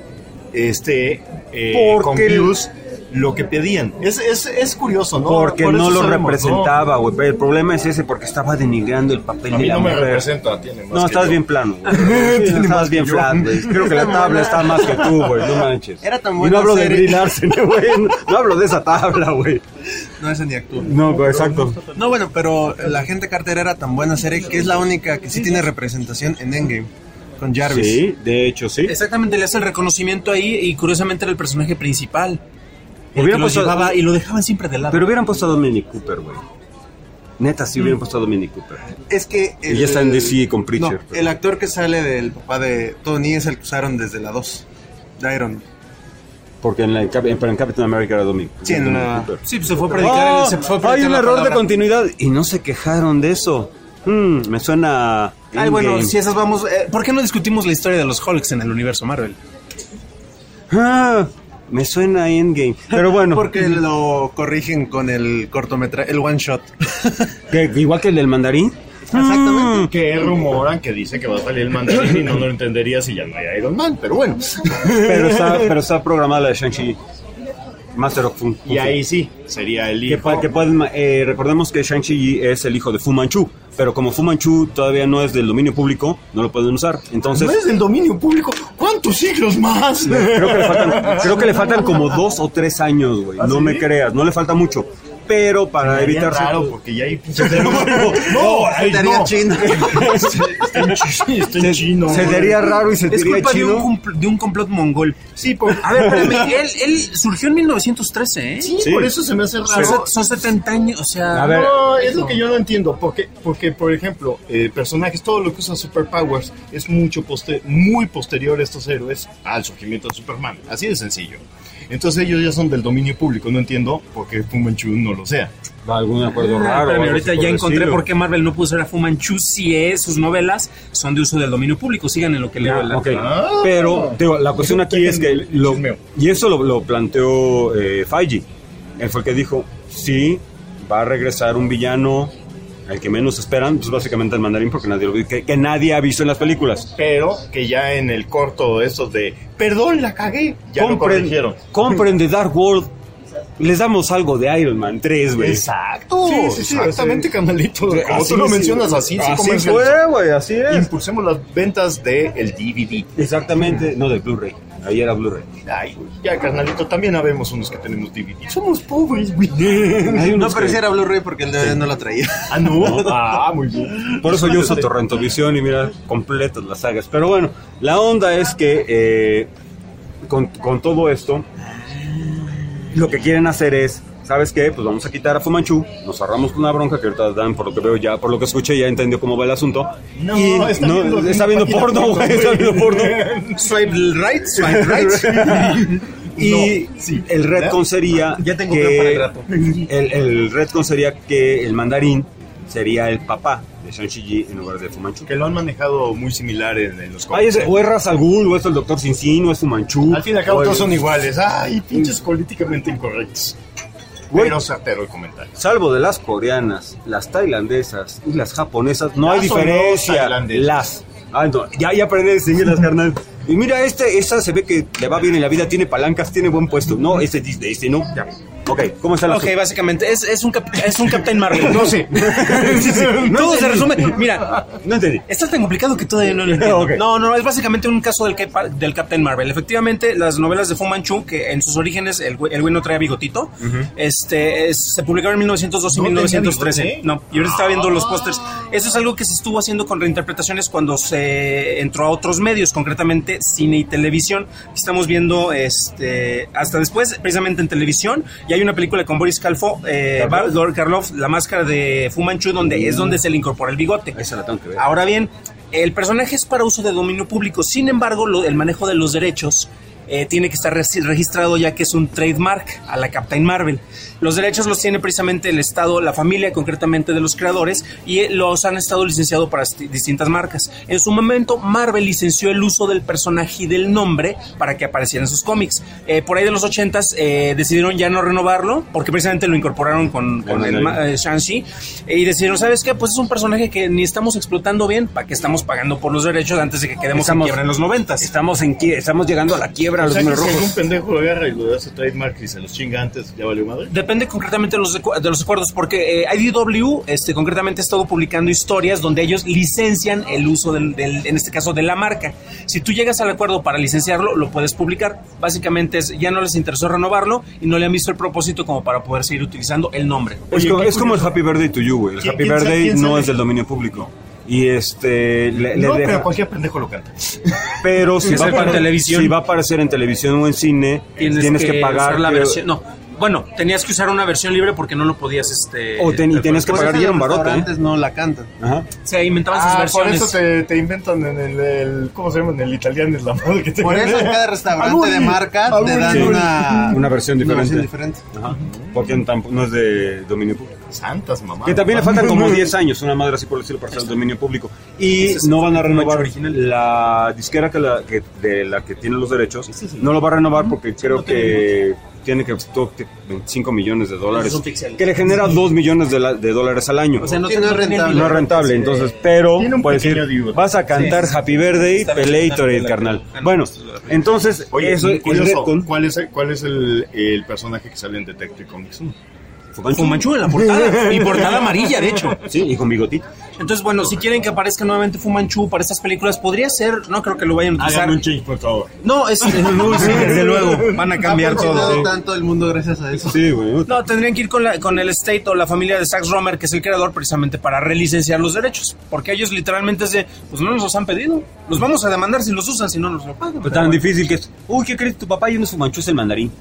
S5: con views lo que pedían? Es curioso, ¿no?
S1: Porque no lo representaba, güey. Pero el problema es ese, porque estaba denigrando el papel de la mujer.
S5: A mí no me representa, tiene más.
S1: No, estás bien plano, güey. Estás bien flat, güey. Creo que la tabla está más que tú, güey. No manches.
S6: Era tan
S1: buena.
S6: buena.
S1: Y no hablo
S6: serie.
S1: de Brie Larson, güey. No hablo de esa tabla, güey.
S6: No, esa ni actúa.
S1: No, pero exacto.
S6: No, bueno, pero la agente Carter era tan buena serie que es la única que sí tiene representación en Endgame. Con Jarvis.
S1: Sí, de hecho, sí.
S3: Exactamente, le hace el reconocimiento ahí y curiosamente era el personaje principal. Y lo dejaban siempre de lado.
S1: Pero hubieran puesto a Dominic Cooper, güey. Neta, sí hubieran puesto a Dominic Cooper.
S6: Es que...
S1: Y ya está en DC con Preacher.
S6: No, el actor que sale del papá de Tony es el que usaron desde la 2. De Iron Man.
S1: Porque en Captain America era Dominic.
S6: Sí,
S3: sí, pues se fue a predicar.
S1: Hay un error de continuidad. Y no se quejaron de eso. Me suena...
S3: Ay, bueno, si esas vamos... ¿por qué no discutimos la historia de los Hulks en el universo Marvel?
S1: Me suena a Endgame. Pero bueno.
S6: Porque lo corrigen con el cortometraje, el one shot.
S1: Igual que el del mandarín.
S6: Exactamente.
S5: Que rumoran que dice que va a salir el mandarín y no lo entendería si ya no hay Iron Man, pero bueno.
S1: Pero está programada la de Shang-Chi. Master of Kung Fu.
S5: Y ahí sí, sería el hijo.
S1: Recordemos que Shang-Chi es el hijo de Fu Manchu, pero como Fu Manchu todavía no es del dominio público, no lo pueden usar. Entonces,
S5: ¿no es del dominio público? ¿Cuántos siglos más?
S1: Creo que le faltan como 2 o 3 años, güey.
S5: ¿Ah,
S1: no
S5: sí?
S1: me creas, no le falta mucho. Pero para evitar...
S5: raro, porque ya hay...
S6: Sería chino.
S5: Está en chino.
S1: Se vería raro y se
S3: Es
S1: diría
S3: culpa
S1: chino.
S3: de un complot mongol.
S5: Sí, por...
S3: A ver, espérame, él surgió en 1913, ¿eh?
S5: Sí,
S1: Sí.
S5: por eso se me hace raro.
S3: Son 70 años, o sea...
S1: A ver.
S5: No, es lo que yo no entiendo, porque por ejemplo, personajes, todo lo que usa superpowers es muy posterior a estos héroes al surgimiento de Superman, así de sencillo. Entonces ellos ya son del dominio público, no entiendo por qué Fu Manchu no lo sea.
S1: Algún acuerdo raro.
S3: Pero
S1: algo
S3: ahorita
S1: así por
S3: ya
S1: el
S3: encontré
S1: estilo.
S3: por qué Marvel no pudo usar a Fu Manchu si sus novelas son de uso del dominio público. Sigan en lo que leo.
S1: Ok. Pero digo, la cuestión aquí es que y eso lo planteó Feige. Él fue el que dijo, sí, va a regresar un villano al que menos esperan, pues básicamente el mandarín, porque nadie lo vio, que nadie ha visto en las películas.
S5: Pero que ya en el corto estos de perdón, la cagué, ya lo corrigieron.
S1: Compren The Dark World. Les damos algo de Iron Man 3, güey.
S5: Exacto,
S1: Sí,
S5: exactamente, canalito. Como
S1: Así
S5: tú lo
S1: sí,
S5: mencionas, así comercializó.
S1: fue, güey, así es.
S5: Impulsemos las ventas del DVD.
S1: Exactamente, no del Blu-ray. Ahí era Blu-ray.
S5: Ay, güey, ya, carnalito, también habemos unos que tenemos DVD. Somos pobres, güey.
S1: Hay
S6: No
S1: unos que-
S6: pareciera Blu-ray porque el DVD no lo traía.
S5: Ah, no. Ah, muy bien.
S1: Por eso yo uso Torrentovisión y mira, completas las sagas. Pero bueno, la onda es que con todo esto, lo que quieren hacer es, ¿sabes qué? Pues vamos a quitar a Fu Manchu, nos ahorramos una bronca que ahorita Dan, por lo que veo ya, por lo que escuché, ya entendió cómo va el asunto.
S5: No,
S1: y está viendo
S5: página
S1: porno,
S5: porno,
S1: güey, está viendo porno.
S3: Swipe right, swipe right.
S1: Y el retcon sería
S3: Ya tengo
S1: que
S3: plan para el rato.
S1: el retcon sería que el mandarín sería el papá de Shang-Chi en lugar de Fu Manchu.
S5: Que lo han manejado muy similar en los
S1: Ay,
S5: cómics.
S1: o es Ra's al Ghul, o es el Doctor Sin Sin, o es Fu Manchu.
S5: Al fin y al cabo
S1: o
S5: todos
S1: es-
S5: son iguales. Ay, pinches políticamente incorrectos.
S1: Güey.
S5: Pero certero el comentario.
S1: Salvo de las coreanas, las tailandesas y las japonesas, no hay
S5: Las o los
S1: diferencia.
S5: tailandesas.
S1: Las. Ah, no, ya aprendí a distinguirlas, carnal. Y mira, esa se ve que le va bien en la vida, tiene palancas, tiene buen puesto. No, este no. Ya. Ok, ¿cómo está la
S3: Ok, básicamente es un Captain Marvel.
S5: No sé.
S3: Todo se resume. Mira,
S1: No entendí.
S3: está tan complicado que todavía no lo entiendo.
S1: Ok.
S3: No, es básicamente un caso del Captain Marvel. Efectivamente, las novelas de Fu Manchu, que en sus orígenes el güey no traía bigotito, se publicaron en 1912 y
S5: No tenía
S3: 1913.
S5: bigote, ¿eh?
S3: No, y ahorita estaba viendo los pósters. Eso es algo que se estuvo haciendo con reinterpretaciones cuando se entró a otros medios, concretamente cine y televisión. Estamos viendo hasta después, precisamente en televisión, y hay una película con Boris Karloff, La Máscara de Fu Manchu, donde se le incorpora el bigote.
S1: Esa la tengo que ver.
S3: Ahora bien, el personaje es para uso de dominio público, sin embargo, el manejo de los derechos tiene que estar registrado, ya que es un trademark a la Captain Marvel. Los derechos los tiene precisamente el Estado, la familia concretamente de los creadores, y los han estado licenciados para distintas marcas. En su momento, Marvel licenció el uso del personaje y del nombre para que apareciera en sus cómics. Por ahí de los 80s decidieron ya no renovarlo, porque precisamente lo incorporaron con el Shang-Chi, y decidieron, ¿sabes qué? Pues es un personaje que ni estamos explotando bien, ¿para qué estamos pagando por los derechos antes de que quedemos en quiebra en los 90s?
S1: Estamos llegando a la quiebra,
S5: O
S1: los
S5: sea, que
S1: números
S5: si algún
S1: rojos.
S5: pendejo lo agarra y lo hace trademark y se los chinga antes, ¿ya valió madre?
S3: Depende concretamente de los acuerdos, porque IDW concretamente ha estado publicando historias donde ellos licencian el uso en este caso de la marca. Si tú llegas al acuerdo para licenciarlo, lo puedes publicar. Básicamente ya no les interesó renovarlo y no le han visto el propósito como para poder seguir utilizando el nombre.
S1: Es,
S5: Oye,
S1: como,
S5: qué
S1: es como el
S5: curioso.
S1: Happy Birthday to You, güey. El
S5: ¿Quién-
S1: Happy
S5: quién
S1: Birthday
S5: quién
S1: no
S5: sabe?
S1: es del dominio público. Y le
S5: No,
S1: deja-
S5: pero cualquier pendejo lo canta.
S1: Pero si
S3: Es
S1: va,
S3: para televisión.
S1: si va a aparecer en televisión o en cine, tienes que pagar
S3: usar la
S1: creo-
S3: versión. No, bueno, tenías que usar una versión libre porque no lo podías
S1: y tenías que
S6: Por
S1: pagar
S6: eso
S1: ya
S6: los
S1: un barote.
S6: restaurantes no la cantan.
S1: Ajá.
S3: se inventaban sus
S5: Por
S3: versiones.
S5: eso te inventan en el ¿cómo se llama? En el italiano es la madre que te
S6: Por eso en cada restaurante
S5: Amori,
S6: de marca te
S5: amori.
S6: dan
S1: Sí.
S6: una
S1: Una versión diferente.
S6: diferente.
S1: Ajá. Porque no es de dominio público.
S5: Santas, mamá.
S1: Que también le faltan como 10 años, una madre así por decirlo, para ser dominio público. Y no van a renovar la disquera de la que tiene los derechos. No lo va a renovar porque creo que tiene que 25 millones de dólares, que le genera 2 millones de dólares al año.
S3: O sea, no
S6: es rentable.
S1: No es rentable, entonces, pero
S5: Tiene un
S1: puedes
S5: pequeño
S1: decir,
S5: divo.
S1: vas a cantar Happy Birthday, Pelatorade, carnal. Bueno, entonces,
S5: Oye,
S1: eso
S5: curioso, ¿cuál es el personaje que sale en Detective Comics 1?
S3: Fu Manchu en la portada. Y portada amarilla, de hecho.
S1: Sí, y con bigotito.
S3: Entonces, bueno, si quieren que aparezca nuevamente Fu Manchu para estas películas, podría ser, no creo que lo vayan a utilizar.
S5: Háganme un change, por favor.
S3: No, sí, desde luego, van a cambiar todo.
S6: tanto el mundo gracias a eso.
S1: Sí, güey.
S3: No, tendrían que ir con el State o la familia de Sax Romer, que es el creador, precisamente para relicenciar los derechos. Porque ellos literalmente pues no nos los han pedido. Los vamos a demandar si los usan, si no nos lo pagan.
S1: Pero tan difícil que es. Uy, ¿qué crees? Tu papá y uno Fu Manchu es el mandarín.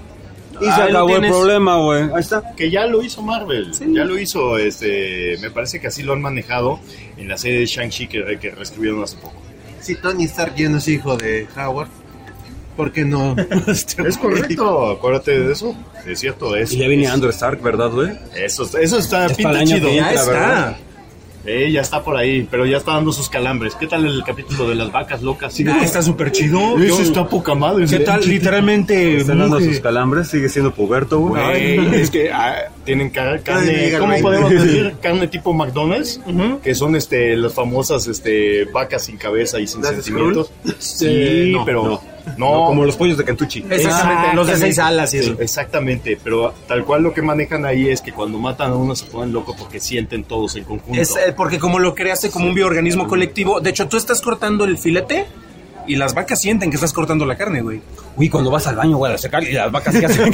S1: Y se
S3: Ahí lo
S1: acabó el
S3: tienes.
S1: problema, güey. Ahí está.
S5: Que ya lo hizo Marvel,
S3: Sí.
S5: ya lo hizo, me parece que así lo han manejado en la serie de Shang-Chi que reescribieron hace poco.
S6: Si Tony Stark ya no es hijo de Howard, ¿por qué no?
S5: Es correcto, acuérdate de eso, es cierto,
S1: Y ya viene Andrew Stark, ¿verdad, güey?
S5: eso está,
S1: para
S5: pinta
S1: el año
S5: chido.
S1: que
S3: Ya
S1: entra,
S3: está.
S1: ¿verdad?
S5: Ya está por ahí, pero ya está dando sus calambres. ¿Qué tal el capítulo de las vacas locas?
S3: Está súper chido.
S5: Eso está poca madre.
S3: ¿Qué tal? Literalmente.
S1: Está dando
S3: muge.
S1: sus calambres, sigue siendo puberto, güey.
S5: Güey, es que tienen carne,
S6: Ay,
S5: ¿cómo
S6: güey.
S5: podemos decir? Carne tipo McDonald's, que son las famosas vacas sin cabeza y sin
S6: ¿Las
S5: sentimientos. Sí,
S3: no,
S5: pero
S1: No, como los pollos de Kentucky.
S3: Exactamente, los de 6 alas y eso.
S5: Exactamente, pero tal cual lo que manejan ahí es que cuando matan a uno se ponen locos porque sienten todos en conjunto.
S3: Es porque como lo creaste como un bioorganismo colectivo, de hecho tú estás cortando el filete y las vacas sienten que estás cortando la carne, güey.
S1: Uy, cuando vas al baño, güey, a secar y las vacas que hacen.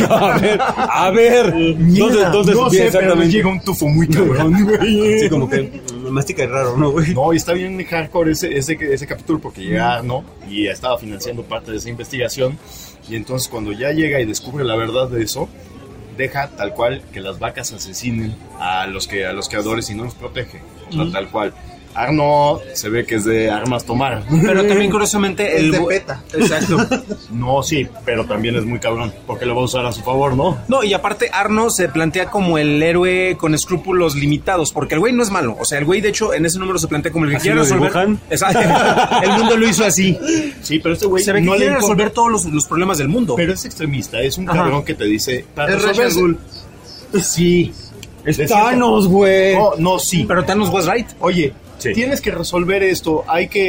S1: A ver. ¿Dónde
S5: no sé, pero me llega un tufo muy cabrón, güey.
S1: Sí, como que mastica es raro, ¿no, güey?
S5: No, y está bien hardcore ese capítulo porque llega Arno y estaba financiando parte de esa investigación. Y entonces cuando ya llega y descubre la verdad de eso, deja tal cual que las vacas asesinen a los creadores y no los protege. O sea, tal cual. Arno se ve que es de armas tomar.
S3: Pero también curiosamente
S6: Es de PETA.
S3: Exacto.
S5: No, sí, pero también es muy cabrón porque lo va a usar a su favor, ¿no?
S3: No, y aparte Arno se plantea como el héroe con escrúpulos limitados, porque el güey no es malo. O sea, el güey de hecho en ese número se plantea como el que
S1: ¿Así
S3: quiere
S1: lo
S3: resolver.
S1: dibujan?
S3: Exacto. El mundo lo hizo así.
S5: Sí, pero este güey
S3: Se ve que
S5: no le
S3: quiere
S5: importa.
S3: resolver todos los problemas del mundo.
S5: Pero es extremista, es un
S3: Ajá.
S5: cabrón que te dice... para
S6: Es
S5: resolver-
S6: Ra's al Ghul.
S5: Sí.
S1: Es
S5: Es
S1: Thanos, güey.
S5: No, sí.
S3: Pero Thanos was right.
S5: Oye,
S1: Sí.
S5: tienes que resolver esto,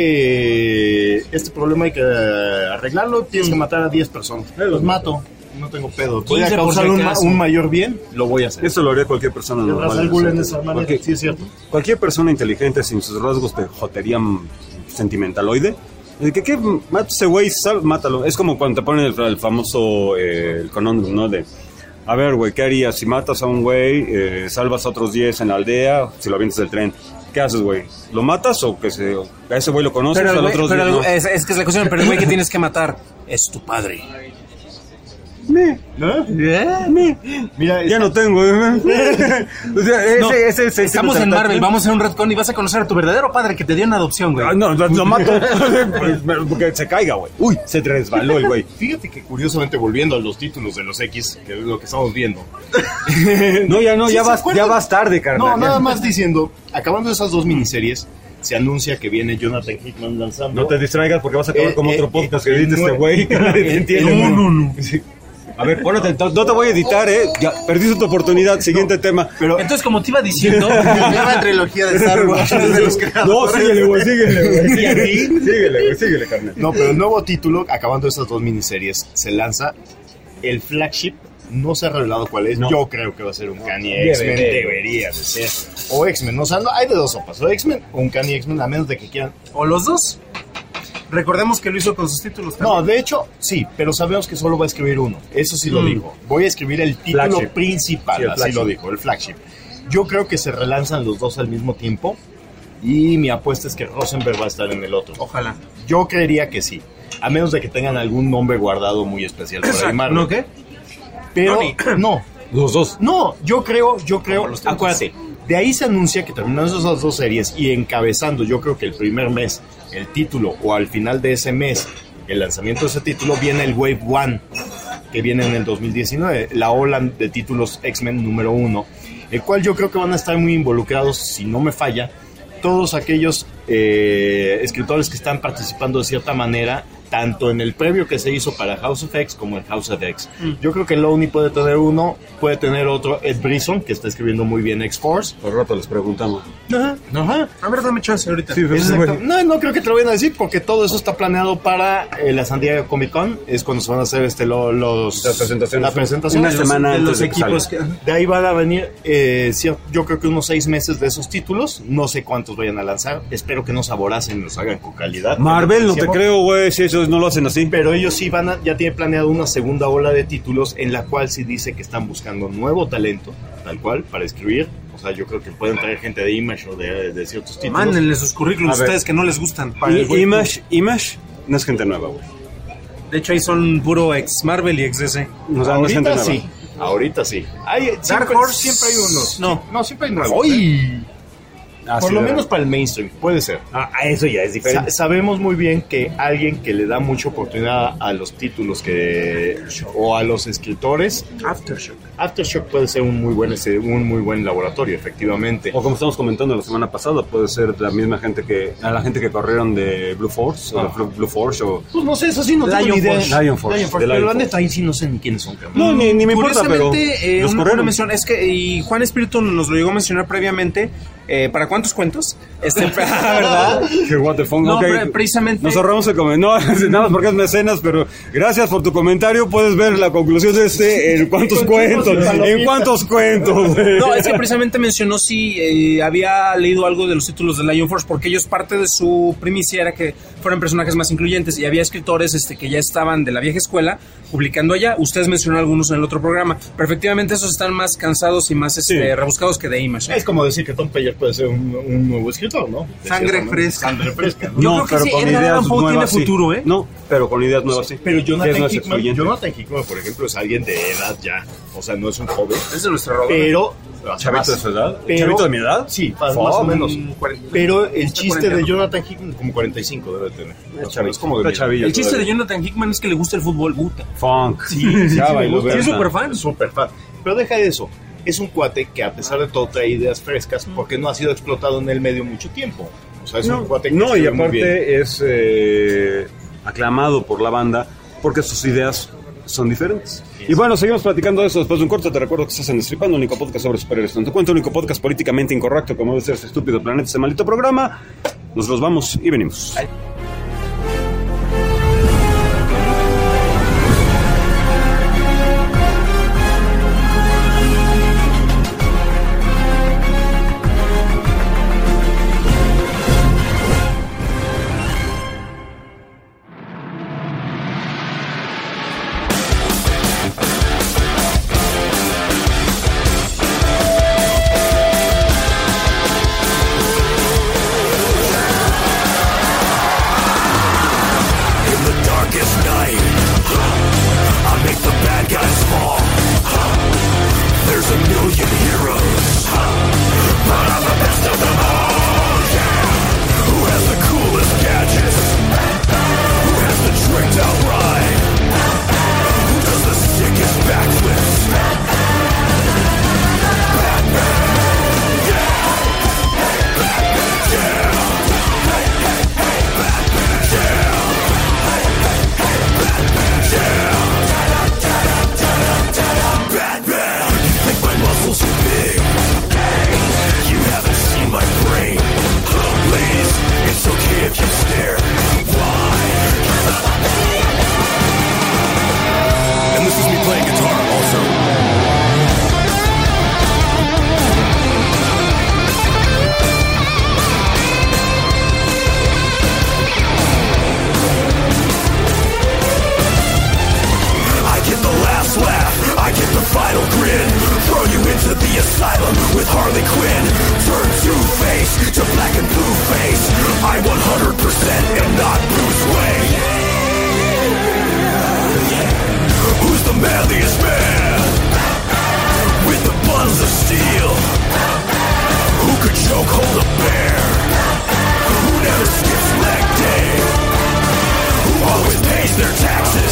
S5: este problema hay que arreglarlo, tienes que matar a 10 personas. Los mato, no tengo pedo. Voy a
S3: 15 por
S5: causar
S3: si
S5: un
S3: acaso.
S5: mayor bien, lo voy a hacer.
S1: Eso lo haría cualquier persona
S5: El
S1: normal.
S5: Ra's al Ghul en esa manera,
S1: Cualquier-
S5: sí es cierto.
S1: Cualquier persona inteligente sin sus rasgos de jotería sentimentaloide. ¿Qué? Mata ese güey, mátalo. Es como cuando te ponen el famoso el conundrum, ¿no? De, a ver, güey, ¿qué harías? Si matas a un güey, salvas a otros 10 en la aldea, si lo avientas del tren, ¿qué haces, güey? ¿Lo matas o que a ese güey lo conoces,
S3: Pero,
S1: al
S3: el güey-
S1: otro
S3: pero
S1: 10 no?
S3: es que es la cuestión, pero el güey que tienes que matar es tu padre.
S5: ¿No? Mira,
S1: Ya no tengo. O sea,
S3: No,
S1: ese
S3: estamos en Marvel, vamos a hacer un retcon y vas a conocer a tu verdadero padre que te dio en adopción, güey.
S1: Ah, no, lo mato. Porque se caiga, güey. Uy, se resbaló el güey.
S5: fíjate que curiosamente volviendo a los títulos de los X, que es lo que estamos viendo.
S1: No, ya no,
S5: ¿Sí
S1: ya
S5: se
S1: vas,
S5: acuerdan?
S1: ya vas tarde, carnal.
S5: No,
S1: Ya.
S5: nada más diciendo, acabando esas dos miniseries, se anuncia que viene Jonathan Hickman lanzando.
S1: No te distraigas porque vas a acabar como otro podcast que
S5: el
S1: edita este
S5: nue-
S1: güey. Que nadie te entiende.
S5: No.
S1: Sí. A ver, ponete, no te voy a editar, Ya, perdiste tu oportunidad. Siguiente tema.
S5: Pero
S3: Entonces, como te iba diciendo,
S6: La nueva trilogía de Star Wars de los creadores.
S1: No, síguele, güey, síguele, carnal.
S5: No, pero el nuevo título, acabando esas dos miniseries, se lanza el flagship. No se ha revelado cuál es.
S1: No.
S5: Yo creo que va a ser un Kanye
S1: Debe,
S5: X-Men.
S1: debe.
S5: Debería de ser. O X-Men. No, o sea, no, hay de dos sopas. O X-Men o un Kanye X-Men, a menos de que quieran.
S3: o los dos. Recordemos que lo hizo con sus títulos también.
S5: No, de hecho, sí, pero sabemos que solo va a escribir uno. Eso sí lo dijo. Voy a escribir el título
S1: Flagship.
S5: principal.
S1: Sí, el
S5: así
S1: flagship.
S5: lo dijo, el flagship. Yo creo que se relanzan los dos al mismo tiempo. Y mi apuesta es que Rosenberg va a estar en el otro.
S3: Ojalá.
S5: Yo creería que sí. A menos de que tengan algún nombre guardado muy especial por ahí, Marvel.
S3: ¿No qué?
S5: Pero
S3: Tony.
S5: no,
S1: Los dos.
S5: no, yo creo,
S3: los tiempos.
S5: acuérdate, de ahí se anuncia que terminando esas dos series y encabezando, yo creo que el primer mes, el título, o al final de ese mes, el lanzamiento de ese título, viene el Wave 1, que viene en el 2019, la ola de títulos X-Men número 1. el cual yo creo que van a estar muy involucrados, si no me falla, todos aquellos escritores que están participando de cierta manera, tanto en el previo que se hizo para House of X como en House of X. Yo creo que Looney puede tener uno, puede tener otro, Ed Brisson, que está escribiendo muy bien X-Force.
S1: Por rato les preguntamos.
S5: Ajá.
S3: A ver, dame chance ahorita.
S1: Sí, pues,
S5: Exacto.
S1: güey.
S5: No creo que te lo vayan a decir porque todo eso está planeado para la San Diego Comic Con. Es cuando se van a hacer
S1: Las presentaciones.
S5: la presentación.
S1: Una semana
S3: de
S1: antes
S3: los
S1: de que
S3: equipos
S1: salga.
S3: que...
S5: De ahí van a venir, yo creo que unos 6 meses de esos títulos. No sé cuántos vayan a lanzar. Espero que no se aboracen y los hagan con calidad.
S1: Marvel, no te creo, güey, si ellos no lo hacen así.
S5: Pero ellos sí ya tienen planeado una segunda ola de títulos en la cual sí dice que están buscando nuevo talento, tal cual, para escribir. O sea, yo creo que pueden traer gente de Image o de ciertos títulos.
S3: Mándenle sus currículums
S1: A ver.
S3: ustedes que no les gustan.
S1: Image no es gente nueva, güey.
S3: De hecho, ahí son puro ex Marvel y ex DC.
S1: O sea, no es gente
S5: Ahorita
S1: nueva.
S5: sí. Ahorita sí.
S3: Dark Horse
S5: siempre hay unos.
S3: No.
S5: Siempre hay nuevos.
S1: Ah,
S5: Por
S1: sí,
S5: lo
S1: de
S5: menos
S1: verdad.
S5: para el mainstream, puede ser.
S1: Eso ya es diferente.
S5: Sabemos muy bien que alguien que le da mucha oportunidad a los títulos o a los escritores, Aftershock puede ser un muy buen laboratorio, efectivamente.
S1: O como estamos comentando la semana pasada, puede ser la misma gente a la gente que corrieron de Blue Force, o de Blue Force, o...
S5: Pues no sé, eso sí no tengo
S3: Lion
S5: ni idea.
S3: Force.
S1: Lion Force, de
S5: Pero
S1: Lion
S5: la
S1: Force.
S5: neta ahí sí no sé ni quiénes son. cabrón.
S1: No, ni me importa, pero
S3: Curiosamente,
S1: los
S3: una
S1: corrieron.
S3: mención es que y Juan Espíritu nos lo llegó a mencionar previamente. ¿Para cuántos cuentos? ¿Verdad?
S1: Que what the fuck,
S3: No,
S1: ok.
S3: precisamente.
S1: Nos ahorramos el comentario. No, nada más porque es mecenas, pero gracias por tu comentario. Puedes ver la conclusión de en cuántos cuentos. En cuántos cuentos.
S3: No, es que precisamente mencionó si había leído algo de los títulos de Lion Force, porque ellos parte de su primicia era que fueran personajes más incluyentes y había escritores que ya estaban de la vieja escuela publicando allá. Ustedes mencionaron algunos en el otro programa, pero efectivamente esos están más cansados y más rebuscados que de Image.
S5: Es como decir que Tom Payer puede ser un nuevo escritor, ¿no?
S3: Sangre fresca.
S5: Sangre fresca. ¿no?
S3: Yo
S1: No,
S3: creo que
S1: pero
S3: sí,
S1: con
S3: Edgar
S1: ideas
S3: Allan Poe tiene
S1: nuevas sí.
S3: futuro, ¿eh?
S1: No, pero con ideas nuevas sí.
S5: Pero
S1: Que no
S5: Jonathan
S1: es
S5: Hickman,
S1: excluyente.
S5: por ejemplo, es alguien de edad ya. O sea, no es un joven.
S3: Es de nuestra roda.
S5: Pero...
S1: ¿Chavito de su edad?
S5: Pero-
S1: ¿Chavito de mi edad?
S5: Sí, más
S1: Fuck.
S5: o menos.
S3: 40.
S5: Pero el
S3: Está
S5: chiste
S3: 40.
S5: de Jonathan Hickman, como 45 debe tener. O sea, es como de
S1: Está chavillo
S3: El chiste de
S1: todavía.
S3: Jonathan Hickman es que le gusta el fútbol, puta.
S1: Funk.
S5: Ya,
S1: bailó,
S5: me gusta.
S3: Sí, es
S1: ¿verdad?
S3: súper fan.
S5: Súper fan. Pero deja eso. Es un cuate que a pesar de todo trae ideas frescas porque no ha sido explotado en el medio mucho tiempo. O sea, es un cuate que
S1: No, y
S5: escribe muy bien.
S1: aparte es aclamado por la banda porque sus ideas son diferentes. Y bueno, seguimos platicando de eso después de un corte. Te recuerdo que estás en Destripando, el único podcast sobre superhéroes. No te cuento, el único podcast políticamente incorrecto como debe ser este estúpido planeta, este maldito programa. Nos los vamos y venimos.
S7: In the darkest night, I make the bad guys fall. There's a million heroes, but I'm the best of them all. Yeah. Who has the coolest gadgets? Who has the tricked out ride? Who does the sickest backflips? Batman, you think my muscles are big? You haven't seen my brain. Ladies, it's okay if you stare. Why? And this is me playing guitar also. I get the last laugh, I get the final grin. Throw you into the asylum with Harley Quinn. Turn Two-Face to black and blue face. I 100% am not Bruce Wayne. Who's the manliest man? With the buns of steel. Who could choke hold a bear? Who never skips leg day? Who always pays their taxes?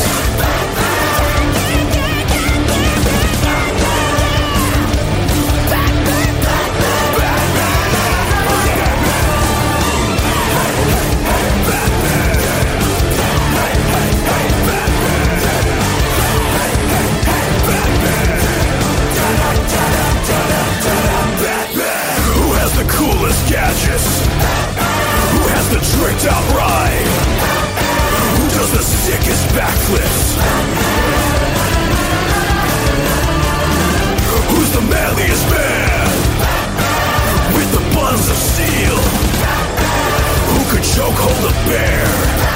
S2: despair.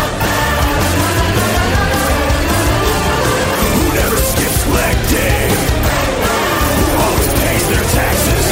S2: Who never skips leg day, who always pays their taxes.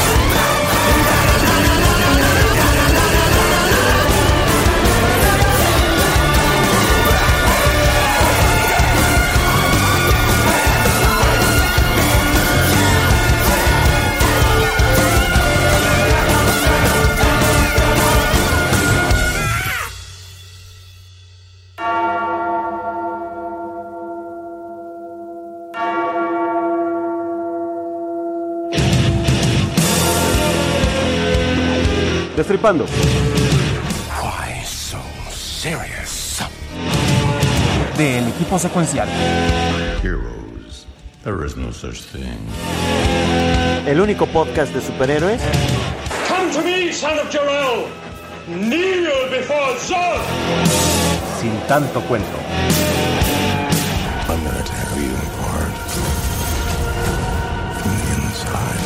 S1: Destripando.
S2: Why so serious?
S9: Del equipo secuencial.
S2: Heroes. There is no such thing.
S9: El único podcast de superhéroes
S7: Come to me, son of Jor-El. Kneel before Zod.
S9: sin tanto cuento.
S2: I'm gonna tear you apart from the inside.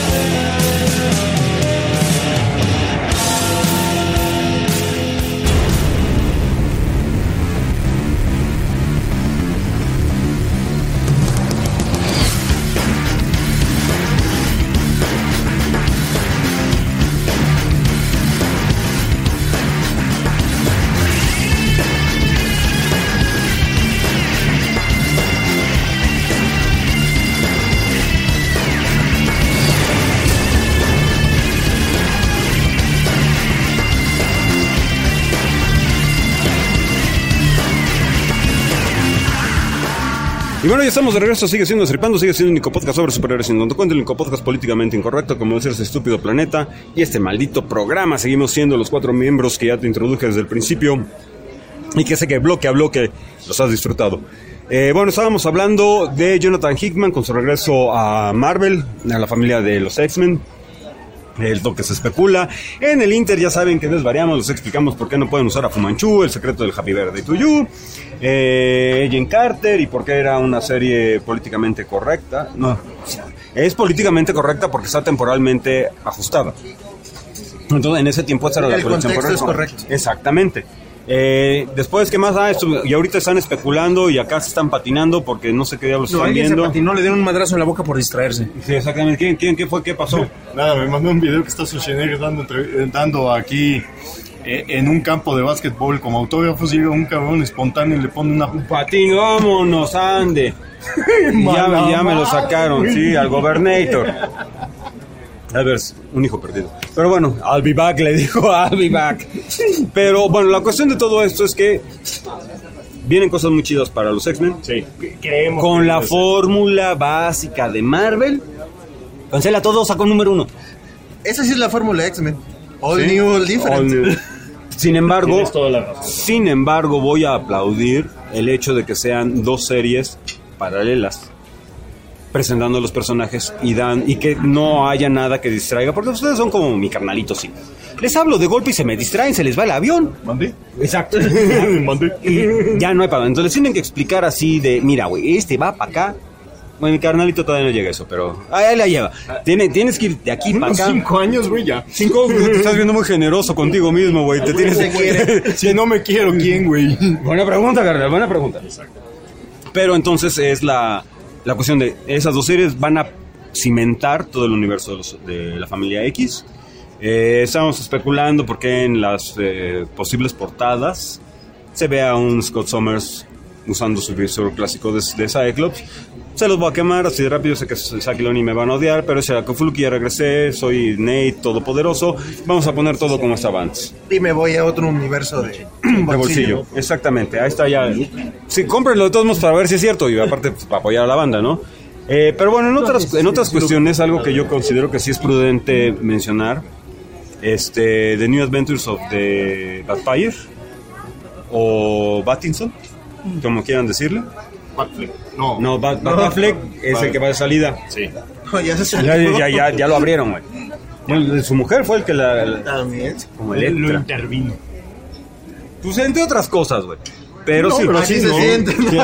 S1: Y bueno, ya estamos de regreso, sigue siendo Destripando, sigue siendo el único podcast sobre superhéroes sin tanto cuento, el único podcast políticamente incorrecto, como decir ese estúpido planeta, y este maldito programa. Seguimos siendo los 4 miembros que ya te introduje desde el principio, y que sé que bloque a bloque los has disfrutado. Bueno, estábamos hablando de Jonathan Hickman con su regreso a Marvel, a la familia de los X-Men. Es lo que se especula. En el Inter ya saben que desvariamos, les explicamos por qué no pueden usar a Fu Manchu, el secreto del Happy Birthday to You, Agent Carter, y por qué era una serie políticamente correcta. No, es políticamente correcta porque está temporalmente ajustada. Entonces, en ese tiempo esa era la colección
S6: contexto es correcto.
S1: Exactamente. Después, ¿qué más? Y ahorita están especulando y acá se están patinando porque no sé qué diablos
S3: No,
S1: están
S3: alguien se
S1: viendo.
S3: patinó, le dieron un madrazo en la boca por distraerse.
S1: Sí, exactamente. ¿Quién? ¿Qué fue? ¿Qué pasó?
S5: Nada, me mandó un video que está Schwarzenegger dando aquí en un campo de básquetbol como autógrafos, y llega un cabrón espontáneo y le pone una...
S1: Patín, vámonos, ande. Y ya me lo sacaron, sí, al Gobernator. A ver, un hijo perdido. Pero bueno, I'll be back, le dijo, I'll be back. Pero bueno, la cuestión de todo esto es que vienen cosas muy chidas para los X-Men.
S5: Sí, creemos.
S1: Con
S5: que
S1: la
S5: es-
S1: fórmula básica de Marvel. Cancela todo, sacó número 1.
S6: Esa sí es la fórmula X-Men. All
S1: Sí.
S6: new, all different.
S1: All new. Sin embargo, voy a aplaudir el hecho de que sean 2 series paralelas presentando a los personajes y que no haya nada que distraiga, porque ustedes son como mi carnalito, sí. Les hablo de golpe y se me distraen, se les va el avión.
S5: ¿Mandé?
S1: Exacto.
S5: ¿Mandé?
S1: Y ya no hay para. Entonces les tienen que explicar así de, mira, güey, este va para acá. Bueno, mi carnalito todavía no llega a eso, pero ahí la lleva. Tienes que ir de aquí para
S5: Unos
S1: acá.
S5: 5 años, güey, ya.
S1: 5, te estás viendo muy generoso contigo mismo, güey. Te tienes
S5: Si no me quiero, ¿quién, güey?
S1: Buena pregunta, carnal, buena pregunta. Pero entonces es la cuestión de esas 2 series van a cimentar todo el universo de la familia X. Estamos especulando porque en las posibles portadas se ve a un Scott Summers usando su visor clásico de Cyclops. Se los voy a quemar así de rápido, sé que Zack y Lonnie me van a odiar, pero es Fluky, ya regresé, soy Nate, todopoderoso. Vamos a poner todo como estaba antes.
S6: Y me voy a otro universo de
S1: bolsillo. Exactamente, ahí está ya. Sí, cómprenlo de todos modos para ver si es cierto y aparte pues, para apoyar a la banda, ¿no? Pero bueno, en otras cuestiones, algo que yo considero que sí es prudente mencionar, The New Adventures of the Batfire o Battinson, como quieran decirle.
S5: Batfleck. No.
S1: No, Batfleck es el que va de salida.
S5: Sí.
S6: Ya se salió.
S1: Ya lo abrieron, güey. Su mujer fue el que
S6: También.
S1: como
S5: Lo
S1: Electra.
S5: intervino.
S1: Pues entre otras cosas, güey. Pero
S5: No,
S1: sí,
S5: pero
S6: Así
S5: sí,
S6: se
S5: ¿no?
S6: siente.
S1: Sí,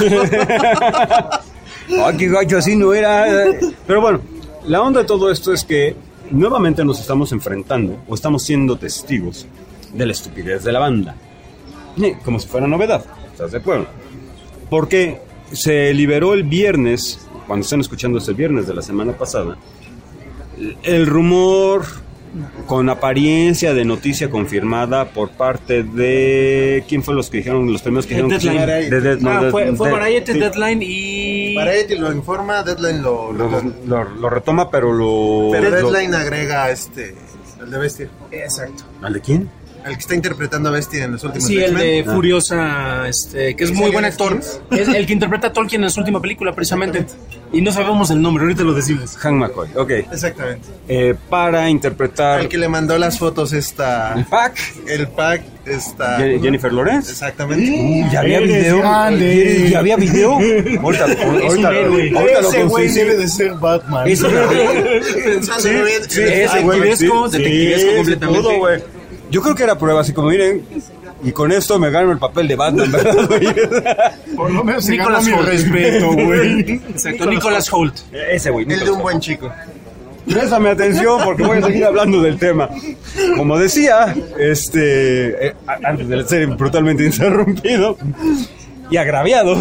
S1: Ay, qué gacho, así no era. Pero bueno, la onda de todo esto es que nuevamente nos estamos enfrentando o estamos siendo testigos de la estupidez de la banda. como si fuera novedad, ¿estás de acuerdo? Porque se liberó el viernes, cuando están escuchando este viernes de la semana pasada, el rumor con apariencia de noticia confirmada por parte de... ¿Quién fue los primeros que dijeron?
S3: Deadline. Fue Variety, Deadline y...
S6: Variety lo informa, Deadline
S1: lo retoma, pero
S6: Deadline agrega el de Bestia.
S3: Exacto.
S1: ¿Al de quién?
S6: El que está interpretando a Bestia en los últimos
S3: Sí, el
S6: X-Men.
S3: de Furiosa, que es muy buen actor. Es el que interpreta a Tolkien en su última película, precisamente. Y no sabemos el nombre, ahorita lo decimos.
S1: Hank McCoy, ok.
S6: Exactamente.
S1: Para interpretar...
S6: El que le mandó las fotos
S1: El pack. Jennifer Lawrence.
S6: Exactamente.
S1: ¿Ya había video? ¿Ya había video? Ahorita
S5: Ese güey debe de ser Batman.
S6: Pensándolo bien.
S3: Detectivesco completamente.
S1: Todo, güey. Yo creo que era prueba, así como miren, y con esto me gano el papel de Batman, ¿verdad, güey?
S5: Por lo menos
S3: Nicolas
S5: mi
S3: Hoult.
S5: respeto, güey.
S3: Exacto, Nicolas Hoult.
S1: Ese güey.
S6: El de un buen chico.
S1: Préstame atención porque voy a seguir hablando del tema. Como decía, antes de ser brutalmente interrumpido y agraviado,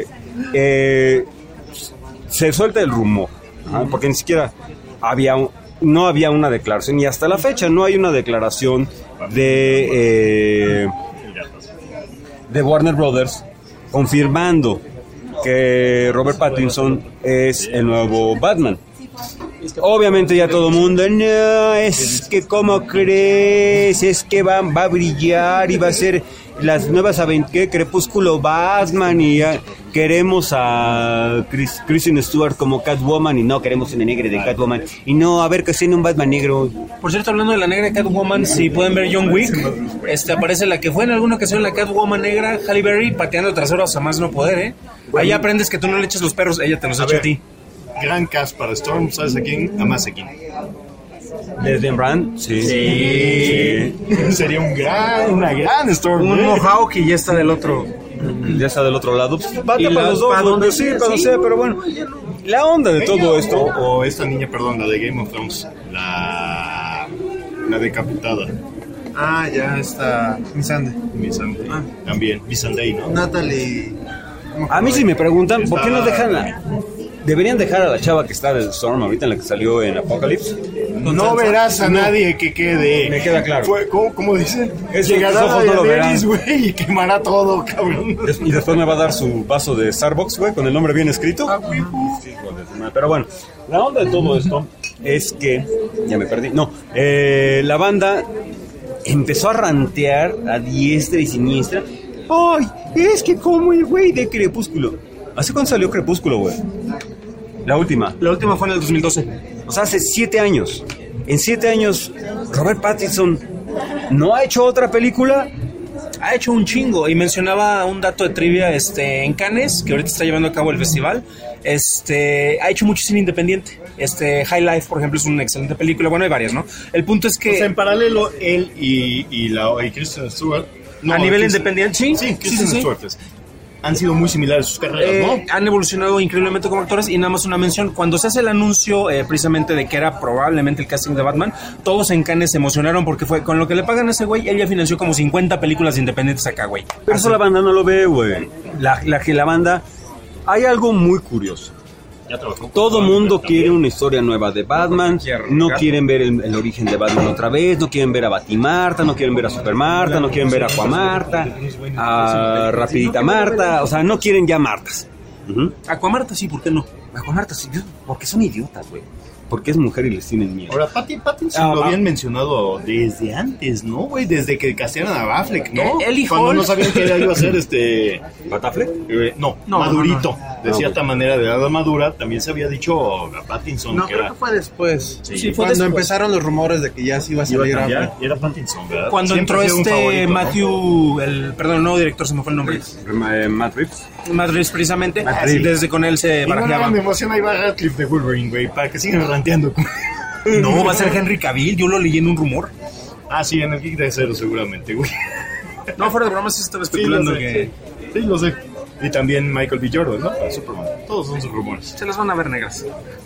S1: se suelta el rumor, ¿no? Porque ni siquiera no había una declaración, y hasta la fecha no hay una declaración de Warner Brothers confirmando que Robert Pattinson es el nuevo Batman. Obviamente ya todo el mundo, no, es que ¿cómo crees? Es que va a brillar y va a ser las nuevas aventuras, Crepúsculo Batman, y ya queremos a Kristen Stewart como Catwoman, y no queremos una negra de Catwoman, y no, a ver que sea un Batman negro.
S3: Por cierto, hablando de la negra de Catwoman, si pueden ver John Wick, aparece la que fue en alguna ocasión la Catwoman negra, Halle Berry, pateando traseros a más no poder, Ahí aprendes que tú no le eches los perros, ella te los echa a ti.
S5: Gran cast para Storm, ¿sabes a quién? A Masekin.
S1: ¿Desde Brand? Sí.
S5: Sería una gran Storm.
S3: Un Mohawk y ya está del otro.
S1: Ya está del otro lado. Bate
S3: Y
S1: para los dos,
S3: para donde
S1: sí,
S3: sea,
S1: para donde
S3: sí.
S1: sea, pero bueno. La onda de todo esto.
S5: O esta niña, perdón, la de Game of Thrones. La decapitada.
S6: Ah, ya está. Missandei.
S5: Missandei. También. Missandei, ¿no?
S6: Natalie.
S1: A mí sí me preguntan, ¿por qué no dejan deberían dejar a la chava que está de Storm ahorita, en la que salió en Apocalypse?
S5: No verás a nadie que quede.
S1: Me queda claro.
S5: ¿Cómo dicen?
S1: Esos
S5: Llegará
S1: ojos
S5: a
S1: no lo
S5: Daenerys,
S1: verán.
S5: güey, y quemará todo, cabrón.
S1: Y después me va a dar su vaso de Starbucks, güey, con el nombre bien escrito. Sí, pero bueno, la onda de todo esto es que... Ya me perdí. No, la banda empezó a rantear a diestra y siniestra. ¡Ay! Es que como el güey de Crepúsculo. ¿Hace cuándo salió Crepúsculo, güey? La última.
S3: La última fue en el 2012.
S1: O sea, hace 7 años. En 7 años, Robert Pattinson no ha hecho otra película.
S3: Ha hecho un chingo. Y mencionaba un dato de trivia en Cannes, que ahorita está llevando a cabo el festival. Ha hecho mucho cine independiente. High Life, por ejemplo, es una excelente película. Bueno, hay varias, ¿no? El punto es que...
S5: O sea, en paralelo, él y Kristen Stewart...
S3: No, a nivel independiente, sí.
S5: Kristen Stewart han sido muy similares sus carreras, ¿no?
S3: Han evolucionado increíblemente como actores. Y nada más una mención, cuando se hace el anuncio precisamente de que era probablemente el casting de Batman, todos en Cannes se emocionaron porque fue con lo que le pagan a ese güey, él ya financió como 50 películas independientes acá, güey.
S1: Pero eso la banda no lo ve, güey. La banda... Hay algo muy curioso. Todo mundo quiere una historia nueva de Batman. No quieren ver el origen de Batman otra vez. No quieren ver a Batimarta. No quieren ver a Supermarta. No quieren ver a Aquamarta. A Rapidita Marta. O sea, no quieren ya Martas.
S3: Aquamarta sí, ¿por qué no?
S1: Aquamarta sí, porque son idiotas, güey. Porque es mujer y les tienen miedo.
S5: Ahora, Pattinson lo habían mencionado desde antes, ¿no, güey? Desde que castearon a Affleck, ¿no? Cuando no sabían que iba a ser
S1: ¿Batafleck?
S5: No, Madurito. De cierta manera, de la madura, también se había dicho a Pattinson
S6: No,
S5: que
S6: creo
S5: era...
S6: que fue después.
S5: Sí,
S6: fue cuando empezaron los rumores de que ya se iba a salir
S5: Ya era Pattinson, ¿verdad?
S3: Cuando
S5: Siempre
S3: entró
S5: ha sido un favorito,
S3: Matthew, el nuevo director, se me fue el nombre.
S1: Matt Reeves.
S3: Matt Reeves, precisamente.
S1: Matt Reeves.
S3: Desde con él se
S5: Y no,
S3: barajeaban.
S5: me emociona Ivan Radcliffe de Wolverine, güey, para que sigan ranteando.
S3: No, va a ser Henry Cavill, yo lo leí en un rumor.
S5: Ah, sí, en el Geek de Acero seguramente, güey.
S3: No, fuera de broma, sí estaba especulando
S5: Sí, lo sé. Y también Michael B. Jordan, ¿no? Para Superman. Todos son sus rumores.
S3: se las van a ver negras.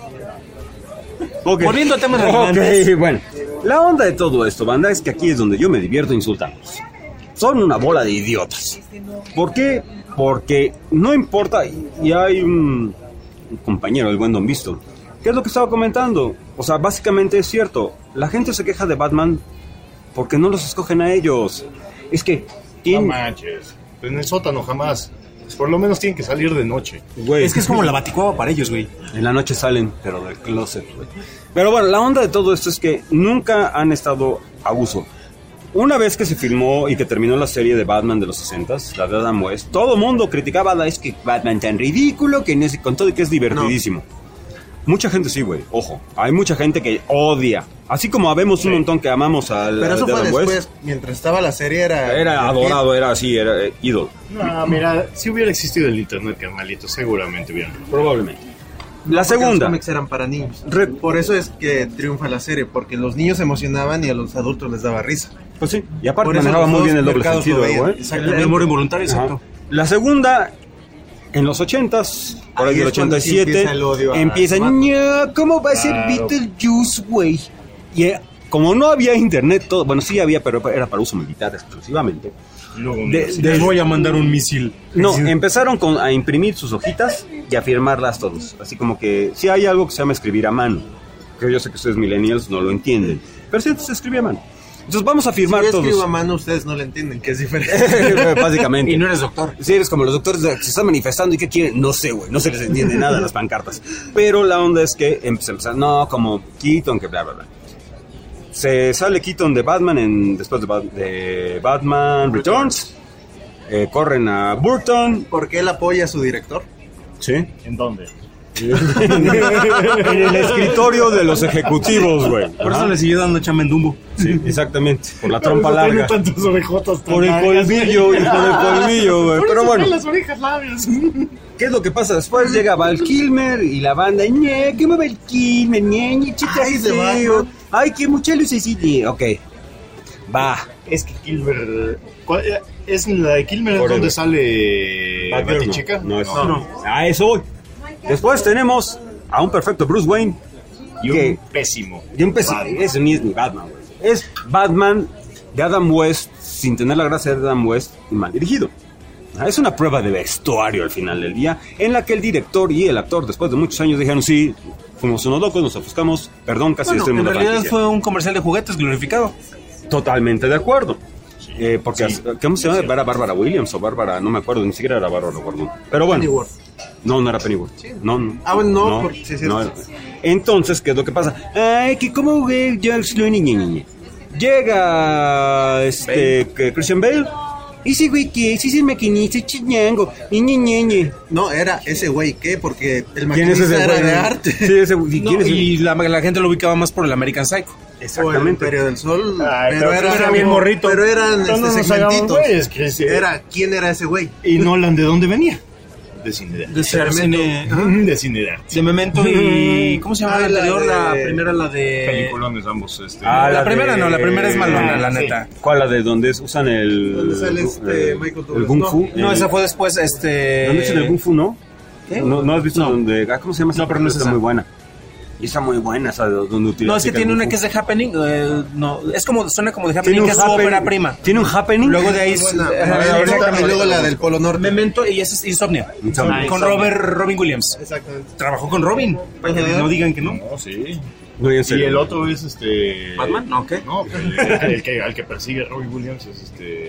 S1: Okay.
S3: Volviendo a temas relevantes.
S1: Ok, bueno. La onda de todo esto, banda, es que aquí es donde yo me divierto insultándolos. son una bola de idiotas. ¿Por qué? Porque no importa, y hay un compañero, el buen Don Visto, ¿qué es lo que estaba comentando? O sea, básicamente es cierto, la gente se queja de Batman porque no los escogen a ellos. Es que...
S5: No manches, en el sótano jamás. Por lo menos tienen que salir de noche.
S1: Güey,
S3: Es que es como la Baticuava para ellos, güey.
S1: en la noche salen, pero del closet, güey. Pero bueno, la onda de todo esto es que nunca han estado a uso. Una vez que se filmó y que terminó la serie de Batman de los 60s, la de Adam West, todo el mundo criticaba, es que Batman tan ridículo, que no sé, con todo y que es divertidísimo. Mucha gente sí, güey, ojo. Hay mucha gente que odia. Así como habemos un montón que amamos al
S6: Pero eso
S1: de
S6: fue
S1: Adam
S6: después,
S1: West.
S6: mientras estaba la serie
S1: Era adorado, era así, era ídolo.
S5: No, mira, si hubiera existido el internet, carnalito, seguramente hubieran.
S1: Probablemente. La
S6: Los
S1: segunda.
S6: cómics eran para niños. Por eso es que triunfa la serie, porque los niños se emocionaban y a los adultos les daba risa.
S1: Pues sí, y aparte
S6: Por eso
S1: manejaba
S6: los
S1: muy
S6: dos
S1: bien el doble
S6: mercados
S1: sentido,
S6: lo veían.
S1: güey.
S6: Exactamente.
S3: El humor involuntario, exacto.
S1: Ajá. La segunda, en los 80s, por ahí
S6: Ahí
S1: del
S6: es cuando sí
S1: 87,
S6: empieza el odio a
S1: empieza,
S6: Batman.
S1: "Ña, ¿cómo va a ser
S5: Claro.
S1: Beetlejuice, güey?" Y como no había internet, todo, bueno, sí había, pero era para uso militar exclusivamente.
S5: Luego,
S3: Les voy a mandar un misil.
S1: No, empezaron a imprimir sus hojitas y a firmarlas todos. Así como que sí hay algo que se llama escribir a mano. Que yo sé que ustedes millennials no lo entienden. Pero sí, se escribía a mano. Entonces vamos a firmar
S6: Si yo
S1: todos.
S6: escribo a mano, ustedes no le entienden, que es diferente.
S1: Básicamente.
S3: Y no eres doctor.
S1: Sí, eres como los doctores que se están manifestando y ¿qué quieren? No sé, güey, no se les entiende nada a las pancartas. Pero la onda es que empezaron, no, como Keaton, que bla, bla, bla. Se sale Keaton de Batman después de Batman Returns. Corren a Burton.
S6: Porque él apoya a su director.
S1: Sí.
S5: ¿En dónde?
S1: En el escritorio de los ejecutivos, güey.
S3: Por eso
S1: Ajá.
S3: le siguió dando chamba en Dumbo.
S1: Sí, exactamente. Por la trompa larga.
S5: Tiene tantas orejotas.
S1: Por el colmillo y por el colmillo, güey. Pero bueno.
S5: Las orejas largas.
S1: ¿Qué es lo que pasa después? Llega Val Kilmer y la banda, ñe, ¿qué mueve el Kilmer? Ñe, chica,
S6: Ay, de
S1: feo.
S6: Batman.
S1: Ay, qué mucha lucecilla. Ok, va.
S5: Es que Kilmer... ¿Es la de Kilmer
S1: Forever.
S5: donde sale
S1: Batgirl,
S5: Batichica?
S1: No, no. A eso voy. Después tenemos a un perfecto Bruce Wayne.
S5: Y
S1: que-
S5: un pésimo.
S1: Y un pésimo. Ese ni es ni Batman, güey. Es Batman de Adam West sin tener la gracia de Adam West y mal dirigido. Es una prueba de vestuario al final del día, en la que el director y el actor, después de muchos años, dijeron, sí, fuimos unos locos, nos ofuscamos, perdón, casi
S3: Bueno,
S1: destruimos
S3: en
S1: la
S3: realidad
S1: franquicia.
S3: fue un comercial de juguetes glorificado.
S1: Totalmente de acuerdo. Porque,
S5: Sí.
S1: ¿cómo se llama? ¿Era Bárbara Williams o Bárbara? No me acuerdo, ni siquiera era Bárbara Gordon. Pero bueno.
S6: Pennyworth.
S1: No era Pennyworth. No, no.
S6: Ah, bueno, no, porque sí es cierto.
S1: no. Entonces, ¿qué es lo que pasa? Ay, que como güey, George Clooney, ñe. Llega que Christian Bale. Y sí, güey, que sí es el maquinista, chiñango. Ñe.
S6: No, era ese güey, ¿qué? Porque el
S1: ¿Quién es
S6: maquinista
S1: ese
S6: era
S1: güey?
S6: de arte.
S1: Sí, ese güey.
S3: No,
S1: ¿Quién es
S3: y la gente lo ubicaba más por el American Psycho.
S6: O el
S1: Exactamente.
S6: Imperio del Sol.
S5: Ay,
S6: pero
S5: pero
S6: era
S5: bien morrito.
S6: Pero eran
S5: No nos hagamos
S6: segmentitos.
S5: güeyes, que sí.
S6: ¿Quién era ese güey?
S5: ¿Y Nolan de dónde venía? De cine de arte.
S3: De cine,
S5: De cine de arte.
S3: de Memento y... ¿Cómo se llama la
S6: Ah, la
S3: anterior?
S6: de-
S3: La primera, la de...
S5: Peliculones ambos.
S1: Ah,
S3: La
S1: la
S3: primera
S1: de-
S3: no, la primera es malona, la
S5: sí.
S3: neta.
S1: ¿Cuál? La de donde usan el...
S6: Donde sale Michael Douglas.
S1: El Kung Fu.
S3: No, esa fue después,
S1: ¿Dónde es el Kung Fu, no?
S3: ¿Qué?
S1: ¿No has visto
S3: No.
S1: donde... ¿Cómo se llama esa?
S3: No, pero no es
S1: Está
S3: esa.
S1: muy buena. Y está muy buena esa de donde utiliza...
S3: No, es que tiene una que es de Happening. No, es como, suena como de Happening,
S1: Tiene un
S3: que es su
S1: happening.
S3: ópera prima.
S1: Tiene un happening.
S3: Luego de ahí...
S6: Buena.
S3: Ajá, exactamente.
S6: Y luego la del Polo Norte.
S3: Memento y esa es Insomnia.
S1: Insomnia.
S3: Con Robin Williams.
S6: Exactamente.
S3: Trabajó con Robin, para que
S6: Ajá.
S3: no digan que no.
S5: No, sí.
S1: No, en
S5: Y
S1: serio.
S5: el otro es
S3: ¿Batman? No, ¿qué?
S5: No, al que persigue Robbie Williams es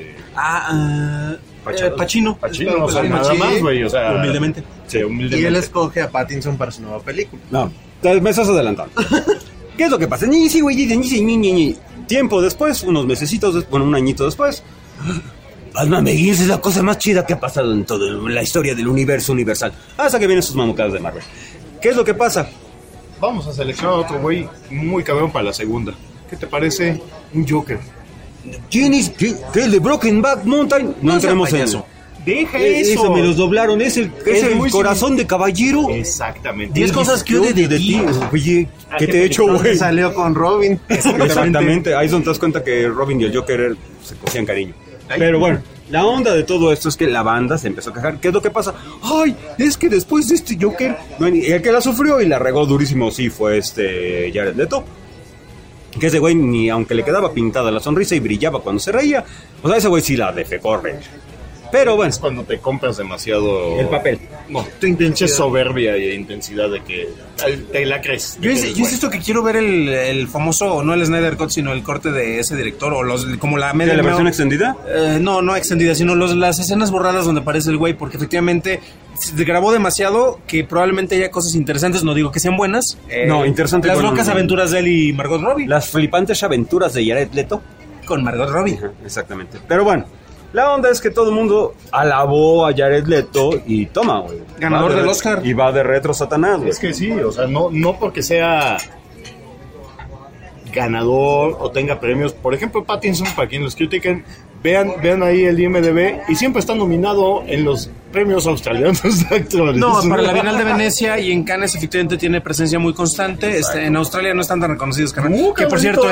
S3: Pacino.
S5: Pacino, o sea,
S6: Al
S5: nada
S6: Pacino.
S5: más, güey, o sea.
S3: Humildemente.
S5: Sí,
S6: Y
S5: humildemente.
S6: él escoge a Pattinson para su nueva película.
S1: No, me estás adelantando. ¿Qué es lo que pasa? Sí, güey, ñi. Tiempo después, unos mesecitos después, bueno, un añito después, Batman Begins es la cosa más chida que ha pasado en toda la historia del universo universal. Hasta que vienen sus mamucadas de Marvel. ¿Qué es lo que pasa?
S5: Vamos a seleccionar a otro güey muy cabrón para la segunda. ¿Qué te parece? Un Joker.
S1: ¿Quién es? ¿Qué el de Broken Back Mountain? No entremos en eso.
S5: Deja
S1: Eso me los doblaron. Es el
S5: muy
S1: corazón de caballero.
S5: Exactamente.
S1: 10 cosas que odio de ti. Oye, ¿qué te he hecho, güey?
S6: Salió con Robin.
S1: Exactamente. Ahí es donde te das cuenta que Robin y el Joker se cogían cariño. Pero bueno, la onda de todo esto es que la banda se empezó a quejar. ¿Qué es lo que pasa? Ay, es que después de este Joker, el que la sufrió y la regó durísimo, sí, fue Jared Leto. Que ese güey, ni aunque le quedaba pintada la sonrisa y brillaba cuando se reía, o sea, ese güey sí la defecó, güey. Pero bueno,
S5: Es cuando te compras demasiado...
S1: el papel.
S5: No, pinche soberbia e intensidad de que te la crees.
S3: Yo insisto que quiero ver el famoso, no el Snyder Cut, sino el corte de ese director, o como la media...
S1: ¿De la versión extendida?
S3: No extendida, sino las escenas borradas donde aparece el güey, porque efectivamente se grabó demasiado, que probablemente haya cosas interesantes, no digo que sean buenas.
S1: No, interesante.
S3: Las
S1: bueno,
S3: locas aventuras de él y Margot Robbie.
S1: Las flipantes aventuras de Jared Leto.
S3: Con Margot Robbie.
S1: Ajá, exactamente. Pero bueno, la onda es que todo el mundo alabó a Jared Leto y toma, güey.
S3: Ganador
S1: Va de
S3: del Oscar.
S1: Y va de retro Satanás, güey.
S5: Es que sí, o sea, no porque sea ganador o tenga premios. Por ejemplo, Pattinson, para quienes los critiquen, vean ahí el IMDb y siempre está nominado en los premios australianos de actores.
S3: No, para la Bienal de Venecia y en Cannes efectivamente tiene presencia muy constante. En Australia no están tan reconocidos, carnal. Que por cierto,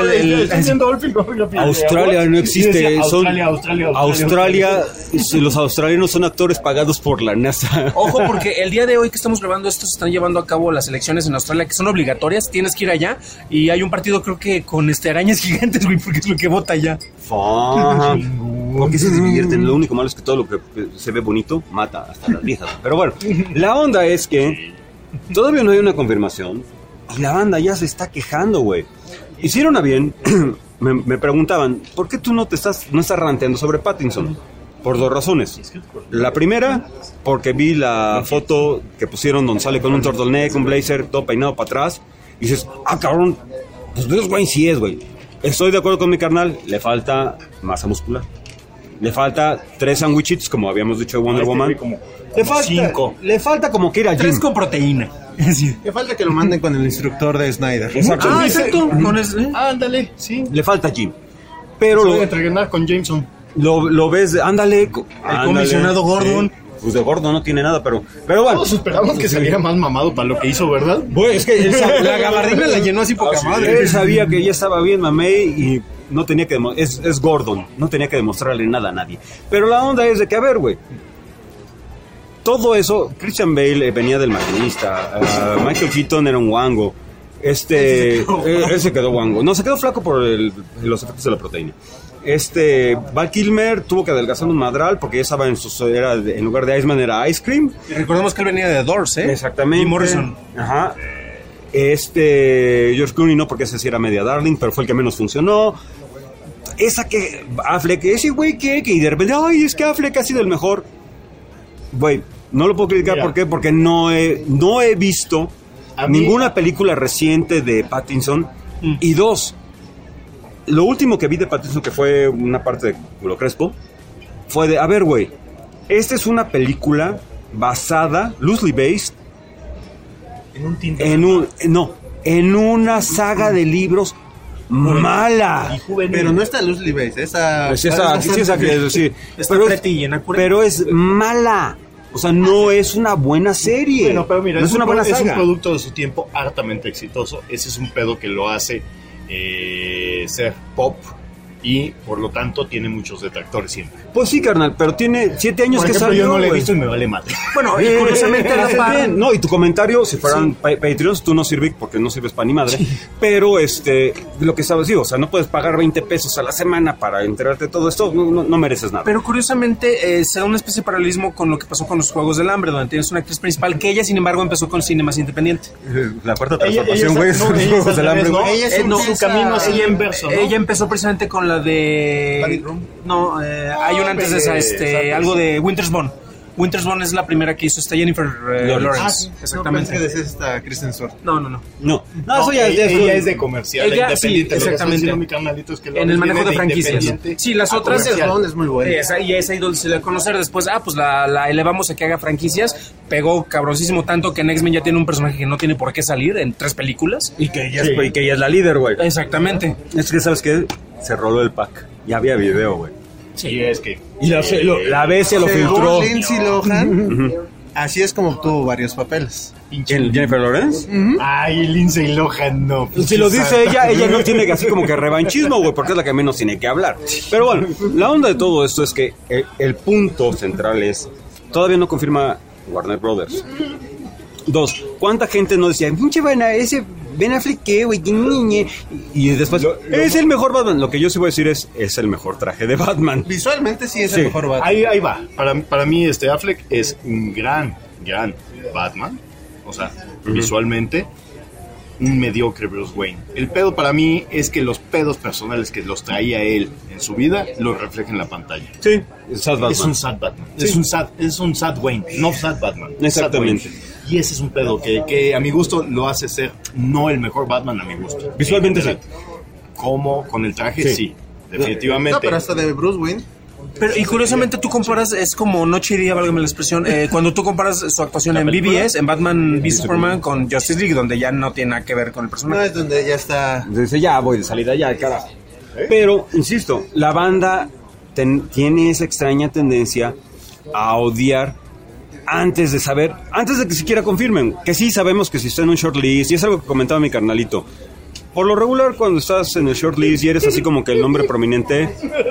S1: Australia no existe.
S5: Australia.
S1: Los australianos son actores pagados por la NASA.
S3: Ojo, porque el día de hoy que estamos grabando esto, se están llevando a cabo las elecciones en Australia, que son obligatorias. Tienes que ir allá y hay un partido, creo que con arañas gigantes, güey, porque es lo que vota allá.
S1: Porque se divierten. Lo único malo es que todo lo que se ve bonito mata hasta las viejas. Pero bueno, la onda es que todavía no hay una confirmación y la banda ya se está quejando, güey. Hicieron a bien. me preguntaban, ¿por qué tú no estás ranteando sobre Pattinson? Por dos razones. La primera, porque vi la foto que pusieron donde sale con un turtleneck, un blazer, todo peinado para atrás, y dices, cabrón, pues Bruce Wayne sí es, güey. Estoy de acuerdo con mi carnal, le falta masa muscular. Le falta 3 sandwichitos, como habíamos dicho de Wonder Woman. Le falta como que ir al gym.
S3: 3 con proteína.
S6: Le falta que lo manden con el instructor de Snyder.
S1: Exacto.
S3: Exacto.
S5: Ándale, sí.
S1: Le falta gym. Pero
S5: Voy a entrenar con Jameson.
S1: lo ves, ándale.
S3: El comisionado Gordon.
S1: Sí. Pues de gordo no tiene nada, pero bueno.
S5: Todos esperamos que saliera más mamado para lo que hizo, ¿verdad?
S1: Güey, es que
S3: La gabardina la llenó así poca madre.
S1: Él sabía que ya estaba bien mamey y no tenía que es Gordon, no tenía que demostrarle nada a nadie. Pero la onda es de que, a ver, güey, todo eso, Christian Bale venía del maquinista, Michael Keaton era un guango, él se quedó guango, no, se quedó flaco por los efectos de la proteína. Val Kilmer tuvo que adelgazar un madral porque ya estaba en lugar de Iceman era Ice Cream.
S3: Y recordemos que él venía de Doors, ¿eh?
S1: Exactamente.
S3: Y Morrison.
S1: Ajá. George Clooney no, porque ese sí era media darling, pero fue el que menos funcionó. Esa que Affleck, ese güey que y de repente, ay, es que Affleck ha sido el mejor. Güey, no lo puedo criticar. ¿Por qué? Porque no he visto ninguna película reciente de Pattinson. Y 2, lo último que vi de Pattinson, que fue una parte de Culo Crespo, fue de, a ver, güey, esta es una película basada, loosely based, en una saga de libros mala.
S6: Pero no está Loosely Based,
S1: pero es mala. O sea, no es una buena serie.
S5: Bueno, pero mira,
S1: no es una buena saga.
S5: Es un producto de su tiempo hartamente exitoso. Ese es un pedo que lo hace ser pop y por lo tanto tiene muchos detractores siempre.
S1: Pues sí, carnal, pero tiene 7 años
S5: por
S1: que
S5: ejemplo,
S1: salió.
S5: Yo no le he
S1: wey.
S5: visto y me vale madre.
S3: Bueno, y curiosamente a la par.
S1: No, y tu comentario, si fueran Patreons, tú no sirves porque no sirves para ni madre. Sí. Pero lo que sabes, o sea, no puedes pagar 20 pesos a la semana para enterarte de todo esto, no mereces nada.
S3: Pero curiosamente se da una especie de paralelismo con lo que pasó con los Juegos del Hambre, donde tienes una actriz principal que ella, sin embargo, empezó con cine más independiente.
S1: La cuarta transformación, güey,
S5: no,
S1: los Juegos del Hambre, güey.
S5: Ella es su camino hacia el inverso, ¿no?
S3: Ella empezó precisamente con la de... No, hay una antes de esa, algo de Winter's Bone. Winter's Bone es la primera que hizo Jennifer Lawrence.
S6: Exactamente. No, pensé que esta Kristen Stewart.
S3: No,
S5: eso ya es de comercial.
S3: Ella, independiente. Sí, exactamente.
S5: Mi canalito es que
S3: en el manejo de franquicias. Sí, las otras
S6: es muy buena.
S3: Y esa ídolo se le conocer después. Pues la elevamos a que haga franquicias. Pegó cabrosísimo tanto que en X-Men ya tiene un personaje que no tiene por qué salir en 3 películas.
S1: Y que ella es la líder, güey.
S3: Exactamente.
S1: Es que, ¿sabes qué? Se roló el pack. Ya había video, güey.
S5: Sí, es que...
S1: Y la vez se lo filtró.
S6: Lindsay Lohan. Así es como obtuvo varios papeles.
S1: ¿Jennifer Lawrence?
S5: Ay, Lindsay Lohan, no.
S1: Si lo dice ella no tiene así como que revanchismo, güey, porque es la que menos tiene que hablar. Pero bueno, la onda de todo esto es que el punto central es, todavía no confirma Warner Brothers. Dos, ¿cuánta gente no decía, pinche ese Ben Affleck, ¿qué, güey? Y después, es el mejor Batman. Lo que yo sí voy a decir es el mejor traje de Batman.
S6: Visualmente sí es el mejor Batman.
S5: Ahí va. Para mí, Affleck es un gran Batman. O sea, visualmente, un mediocre Bruce Wayne. El pedo para mí es que los pedos personales que los traía él en su vida los refleja en la pantalla.
S1: Sí, sad Batman.
S5: Es un sad Batman.
S1: Sí.
S5: Es un sad Wayne, no sad Batman.
S1: Exactamente.
S5: Sad Wayne. Y ese es un pedo que a mi gusto lo hace ser no el mejor Batman a mi gusto.
S1: Visualmente sí.
S5: Como con el traje, sí. Definitivamente.
S6: No, pero hasta de Bruce Wayne.
S3: Pero, y curiosamente tú comparas, es como noche y día, válgame la expresión, cuando tú comparas su actuación en BVS, en Batman v Superman, con Justice League, donde ya no tiene nada que ver con el personaje.
S6: No, es donde ya está...
S1: Dice, ya voy de salida, ya, carajo. Pero, insisto, la banda tiene esa extraña tendencia a odiar antes de que siquiera confirmen. Que sí sabemos que si está en un shortlist, y es algo que comentaba mi carnalito. Por lo regular, cuando estás en el shortlist y eres así como que el nombre prominente,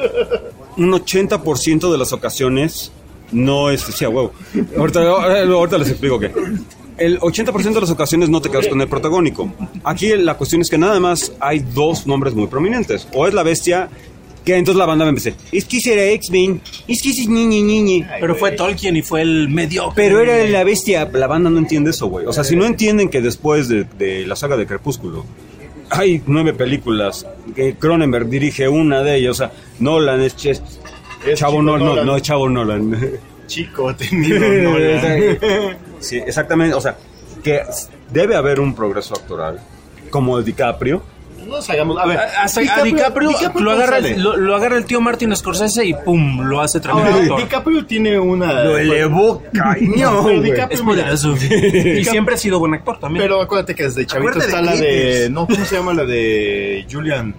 S1: un 80% de las ocasiones no es... Sí, a huevo. Ahorita les explico qué. El 80% de las ocasiones no te quedas con el protagónico. Aquí la cuestión es que nada más hay dos nombres muy prominentes. O es la Bestia, que entonces la banda me empecé, es que será X-Men, es que ese es ñe.
S3: Pero fue Tolkien y fue el mediocre.
S1: Pero era la Bestia. La banda no entiende eso, güey. O sea, si no entienden que después de la saga de Crepúsculo hay 9 películas, que Cronenberg dirige una de ellas, o sea, Nolan es Chavo Nolan. No es Chavo Nolan.
S5: Chico temido Nolan.
S1: Sí, exactamente, o sea, que debe haber un progreso actoral, como el DiCaprio.
S5: No salgamos, a ver,
S3: hasta a DiCaprio lo agarra el tío Martin Scorsese y pum, lo hace tremendo actor.
S5: DiCaprio tiene una...
S1: Lo elevó, cañón,
S3: es poderoso. Y siempre ha sido buen actor también.
S5: Pero acuérdate que desde chavito está la de... No, ¿cómo se llama la de Julian?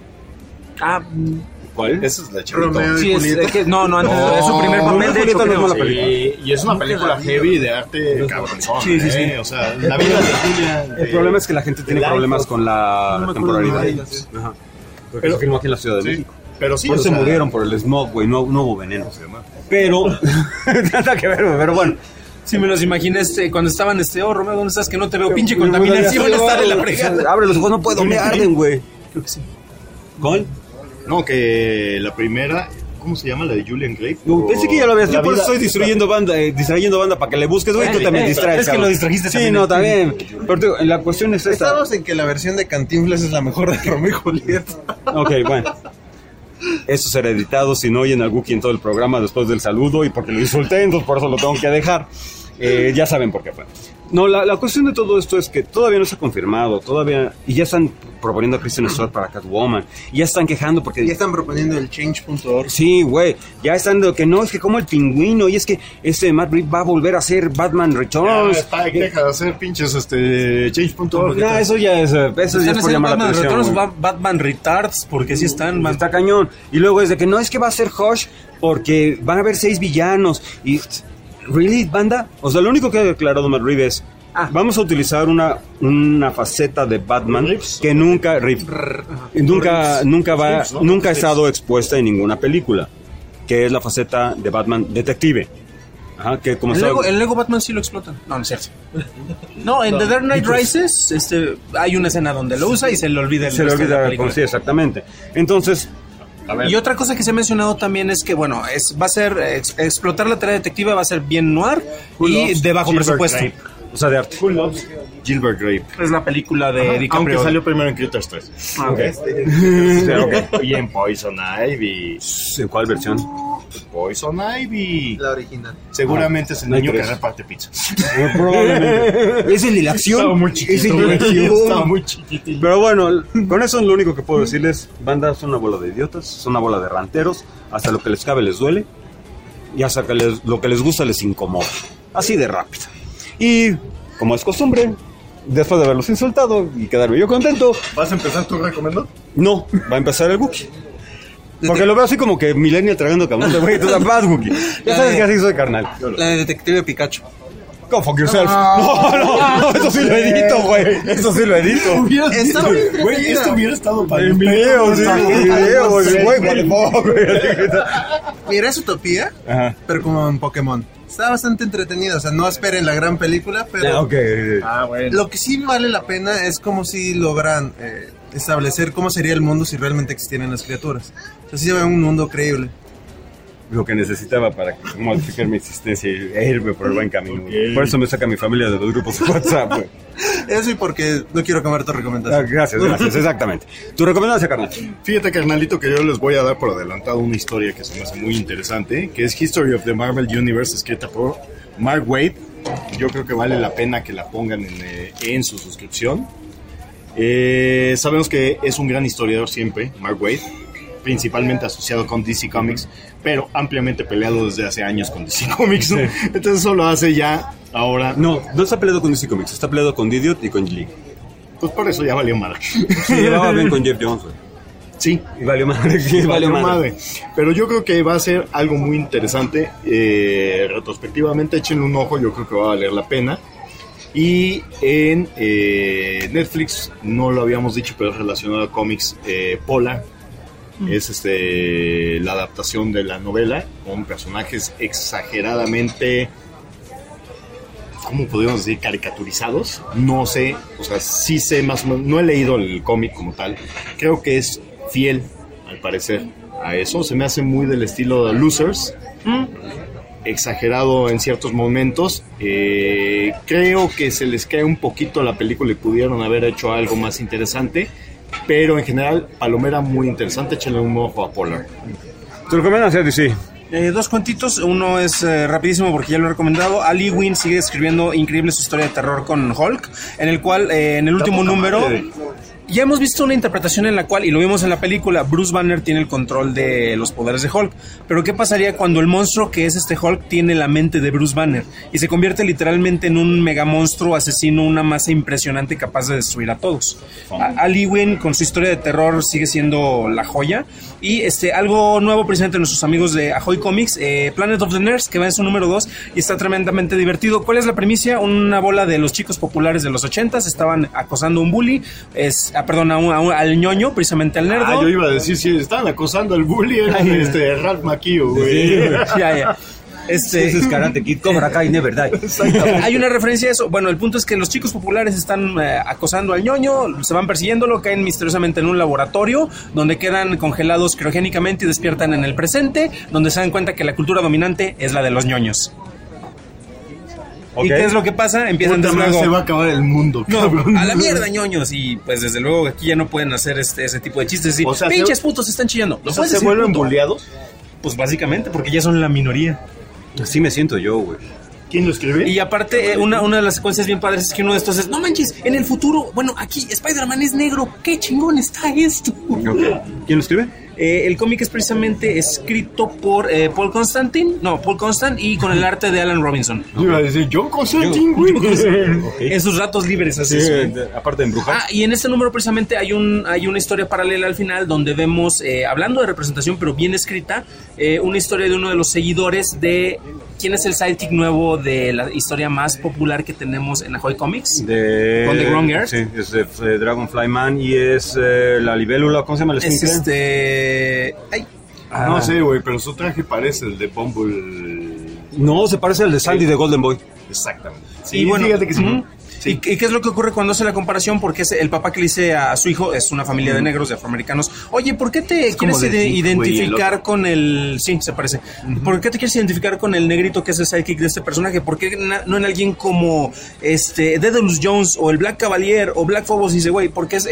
S1: ¿Cuál?
S5: Esa es la chavito.
S6: Romeo
S3: Sí,
S6: y Julieta.
S3: es su primer papel, de hecho,
S1: Julieta no es mala
S3: creo.
S1: película.
S5: Y es una película heavy de arte cabronzón.
S3: Sí.
S5: O sea, la vida de Julian...
S1: El problema es que la gente tiene problemas con la temporalidad. Ajá. Porque se filmó aquí en la Ciudad de México.
S5: Pero sí,
S1: Por
S5: o
S1: eso se
S5: sea,
S1: murieron por el smog, güey, no hubo veneno. Pero, nada que ver, pero bueno.
S3: Sí, me los imaginé cuando estaban Romeo, ¿dónde estás? Que no te veo, pinche contaminación, está de la fregada.
S1: Abre los ojos, no puedo, me arden, güey.
S3: Creo que sí.
S1: ¿Cuál?
S5: No, que la primera... ¿Cómo se llama? La de Julian Grave.
S1: Pensé que ya lo habías
S5: La
S1: yo por eso
S5: vida-
S1: estoy distrayendo banda para que le busques, güey, tú también distraes.
S3: Es que lo distrajiste
S1: Sí,
S3: también.
S1: no, también. Pero digo, la cuestión es esta.
S6: Estamos en que la versión de Cantinflas es la mejor de Romeo y Julieta.
S1: Ok, bueno. Eso será editado si no oyen al Wookiee en todo el programa después del saludo y porque lo insulté, entonces por eso lo tengo que dejar. Ya saben por qué fue. No, la cuestión de todo esto es que todavía no se ha confirmado, y ya están proponiendo a Kristen Stewart para Catwoman, y ya están quejando porque...
S6: Ya están proponiendo el change.org.
S1: Sí, güey, ya están de que no, es que como el pingüino, y es que Matt Reeves va a volver a ser Batman Returns.
S5: Deja de hacer pinches change.org.
S1: No, eso ya es por llamar la
S3: Batman
S1: atención.
S3: Returns,
S1: güey.
S3: Batman Retards, porque sí están...
S1: Está cañón. Y luego es de que no, es que va a ser Hush porque van a haber 6 villanos. Y, ¿really, banda? O sea, lo único que ha declarado Matt Reeves es, vamos a utilizar una faceta de Batman que nunca ha estado expuesta en ninguna película, que es la faceta de Batman detective. Ajá, que como
S3: El Lego Batman sí lo explotan. No, no es cierto. No, en The Dark Knight Rises hay una escena donde lo usa y se le olvida
S1: se le olvida, sí, exactamente. Entonces,
S3: y otra cosa que se ha mencionado también es que, bueno, va a ser explotar la tarea detective, va a ser bien noir y de bajo presupuesto.
S1: o sea, de arte.
S5: Gilbert Grape.
S3: Es la película de DiCaprio.
S5: Aunque salió primero en Critters 3. Y en Poison Ivy.
S1: ¿En cuál versión?
S5: Poison Ivy.
S6: La original.
S5: Seguramente es el niño que
S1: 3.
S5: reparte pizza.
S1: Probablemente. Es el de la acción.
S5: Estaba muy chiquito.
S1: Es el de la acción.
S5: Estaba muy chiquitito.
S1: Pero bueno, con eso es lo único que puedo decirles. Banda, son una bola de idiotas, son una bola de ranteros. Hasta lo que les cabe les duele. Y hasta que lo que les gusta les incomoda. Así de rápido. Y, como es costumbre, después de haberlos insultado y quedarme yo contento,
S5: ¿Vas a empezar tú recomendando?
S1: no, va a empezar el Wookiee. Porque lo veo así como que millennial tragando camote, güey. Tú vas, Wookiee. Ya sabes que así soy, carnal.
S6: La de Detective Pikachu.
S1: Go fuck yourself. No, eso sí lo edito, güey. Eso sí lo edito.
S6: Está muy
S5: Güey, esto hubiera estado para
S1: En video, sí, en video, güey, what the fuck, güey.
S6: Mira, es Utopía,
S1: Ajá.
S6: pero como en Pokémon. Está bastante entretenida, o sea, no esperen la gran película, pero lo que sí vale la pena es como si logran establecer cómo sería el mundo si realmente existieran las criaturas. O sea, sí se ve un mundo creíble.
S1: Lo que necesitaba para modificar mi existencia e irme por el buen camino. Por eso me saca mi familia de los grupos de WhatsApp, güey.
S6: Eso y porque no quiero cambiar tu recomendación.
S1: Gracias, exactamente. ¿Tu recomendación, carnal?
S5: Fíjate, carnalito, que yo les voy a dar por adelantado una historia que se me hace muy interesante, que es History of the Marvel Universe, escrita por Mark Waid. Yo creo que vale la pena que la pongan en su suscripción. Sabemos que es un gran historiador siempre, Mark Waid, principalmente asociado con DC Comics, pero ampliamente peleado desde hace años con DC Comics, ¿no? Entonces eso lo hace ya ahora.
S1: No está peleado con DC Comics, está peleado con Idiot y con Lee.
S5: Pues por eso ya valió madre.
S1: Se llevaba bien con Jeff Jones, güey.
S5: Sí.
S1: Y valió madre. Sí, valió madre.
S5: Pero yo creo que va a ser algo muy interesante. Retrospectivamente, échenle un ojo, yo creo que va a valer la pena. Y en Netflix, no lo habíamos dicho, pero es relacionado a cómics, Polar. Es la adaptación de la novela con personajes exageradamente, ¿cómo podríamos decir? Caricaturizados. No sé, o sea, sí sé más o menos, no he leído el cómic como tal. Creo que es fiel, al parecer, a eso. Se me hace muy del estilo de Losers. Exagerado en ciertos momentos. Creo que se les cae un poquito la película y pudieron haber hecho algo más interesante. Pero en general, palomera muy interesante. Échenle un ojo a Polar.
S1: ¿Te lo recomiendas, sí?
S3: Dos cuentitos, uno es rapidísimo porque ya lo he recomendado. Ali Wynn sigue escribiendo increíble su historia de terror con Hulk, en el cual en el último número ya hemos visto una interpretación en la cual, y lo vimos en la película, Bruce Banner tiene el control de los poderes de Hulk. Pero ¿qué pasaría cuando el monstruo que es este Hulk tiene la mente de Bruce Banner y se convierte literalmente en un mega monstruo asesino, una masa impresionante capaz de destruir a todos? Ali Wynn con su historia de terror sigue siendo la joya. Y algo nuevo precisamente nuestros amigos de Ahoy Comics, Planet of the Nerds, que va en su número 2 y está tremendamente divertido. ¿Cuál es la primicia? Una bola de los chicos populares de los 80s estaban acosando a un bully, al ñoño, precisamente al nerdo.
S5: Yo iba a decir, si estaban acosando al bully, era Ralph Macchio, güey.
S3: Sí, ya.
S1: Ese es Karate Kid, Cobra Kai, Never Die.
S3: Hay una referencia a eso. Bueno, el punto es que los chicos populares están acosando al ñoño, se van persiguiéndolo, caen misteriosamente en un laboratorio donde quedan congelados criogénicamente y despiertan en el presente, donde se dan cuenta que la cultura dominante es la de los ñoños. ¿Y qué es lo que pasa? Empiezan desde luego...
S5: Se va a acabar el mundo, cabrón.
S3: No, a la mierda, ñoños. Y pues desde luego aquí ya no pueden hacer ese tipo de chistes. O sea, pinches putos están chillando.
S5: ¿Se vuelven bulleados?
S3: Pues básicamente, porque ya son la minoría.
S1: Así me siento yo, güey.
S5: ¿Quién lo escribe?
S3: Y aparte, una de las secuencias bien padres es que uno de estos es, no manches, en el futuro, bueno, aquí Spider-Man es negro, qué chingón está esto.
S1: Okay. ¿Quién lo escribe?
S3: El cómic es precisamente escrito por Paul Constantine y con el arte de Alan Robinson.
S5: Yo iba a decir John Constantine, güey.
S3: En sus ratos libres, así es.
S1: Aparte de embrujar.
S3: Y en este número precisamente hay una historia paralela al final donde vemos, hablando de representación, pero bien escrita, una historia de uno de los seguidores de quién es el sidekick nuevo de la historia más popular que tenemos en Ahoy Comics. Con The Wrong Earth.
S1: Sí, es de Dragonfly Man y es la libélula, ¿cómo se llama?
S5: No sé, güey, pero su traje parece el de Bumble.
S1: No, se parece al de Sandy de Golden Boy.
S5: Exactamente.
S3: Sí, bueno, fíjate que sí. ¿Y qué es lo que ocurre cuando hace la comparación? Porque es el papá que le dice a su hijo, es una familia de negros, de afroamericanos. Oye, ¿por qué te quieres identificar con el... Sí, se parece. ¿Por qué te quieres identificar con el negrito que es el sidekick de este personaje? ¿Por qué no en alguien como Daedalus Jones o el Black Cavalier o Black Phobos? Dice, güey, porque es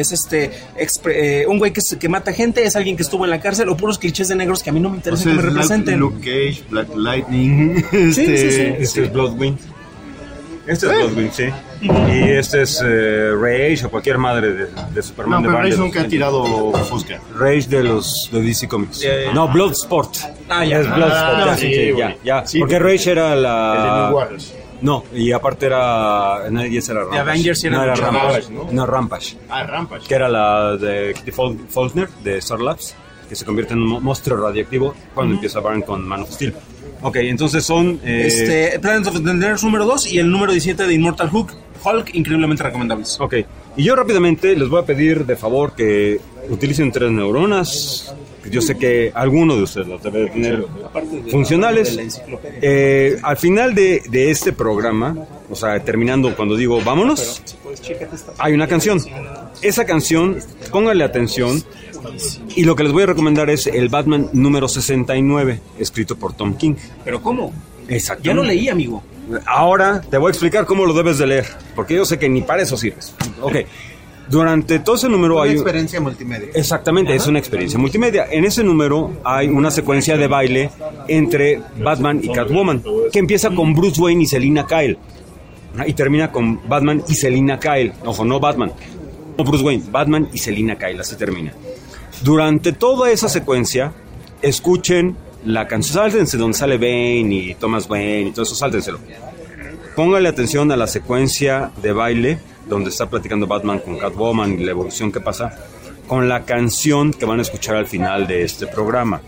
S3: un güey que mata gente, es alguien que estuvo en la cárcel, o puros clichés de negros que a mí no me interesa que me representen.
S5: Luke Cage, Black Lightning.
S3: Sí.
S1: Este es Bloodwind. Este es Bloodwind, sí. Y este es Rage o cualquier madre de Superman.
S5: No, pero Rage nunca ha tirado Fusca.
S1: Rage de DC Comics. No, Bloodsport.
S3: Ya.
S1: Es Bloodsport, ya. Sí, porque Rage era la...
S5: El de New Warriors.
S1: No, y aparte era... Nadie era Rampage.
S3: Avengers era
S1: Rampage, ¿no? Rampage.
S5: Rampage.
S1: Que era la de Kitty Faulkner, de Star Labs, que se convierte en un monstruo radiactivo cuando empieza a Baron con Man of Steel. Ok, entonces son...
S3: Planet of the Nerds número 2 y el número 17 de Immortal Hulk, increíblemente recomendables.
S1: Ok, y yo rápidamente les voy a pedir de favor que utilicen 3 neuronas, yo sé que alguno de ustedes los debe tener funcionales. Al final de este programa, o sea, terminando cuando digo vámonos, hay una canción. Esa canción, pónganle atención, y lo que les voy a recomendar es el Batman número 69, escrito por Tom King.
S3: ¿Pero cómo?
S1: Exacto.
S3: Ya lo leí, amigo.
S1: Ahora te voy a explicar cómo lo debes de leer, porque yo sé que ni para eso sirves. Ok. Durante todo ese número hay...
S6: Una experiencia multimedia.
S1: Exactamente, es una experiencia multimedia. En ese número hay una secuencia de baile entre Batman y Catwoman, que empieza con Bruce Wayne y Selina Kyle, y termina con Batman y Selina Kyle. Ojo, no Batman, no Bruce Wayne, Batman y Selina Kyle, así termina. Durante toda esa secuencia, escuchen la canción, sáltense donde sale Bane y Thomas Wayne y todo eso, sáltenselo. Pónganle atención a la secuencia de baile donde está platicando Batman con Catwoman y la evolución que pasa, con la canción que van a escuchar al final de este programa.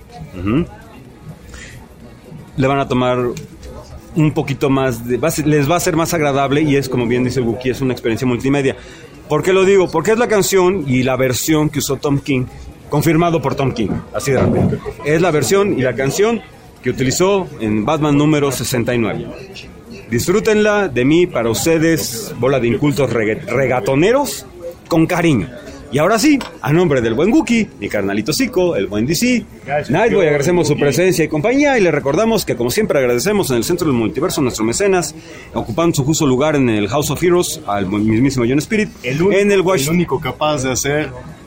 S1: Le van a tomar un poquito más, les va a ser más agradable, y es, como bien dice el Wookiee, es una experiencia multimedia. ¿Por qué lo digo? Porque es la canción y la versión que usó Tom King, confirmado por Tom King, así de rápido. Es la versión y la canción que utilizó en Batman número 69. Disfrútenla de mí, para ustedes, bola de incultos regatoneros, con cariño. Y ahora sí, a nombre del buen Wookiee, mi carnalito Zico, el buen DC, Nightboy, agradecemos su presencia y compañía, y le recordamos que, como siempre, agradecemos en el centro del multiverso a nuestro mecenas, ocupando su justo lugar en el House of Heroes, al mismísimo John Spirit,
S5: el único capaz de hacer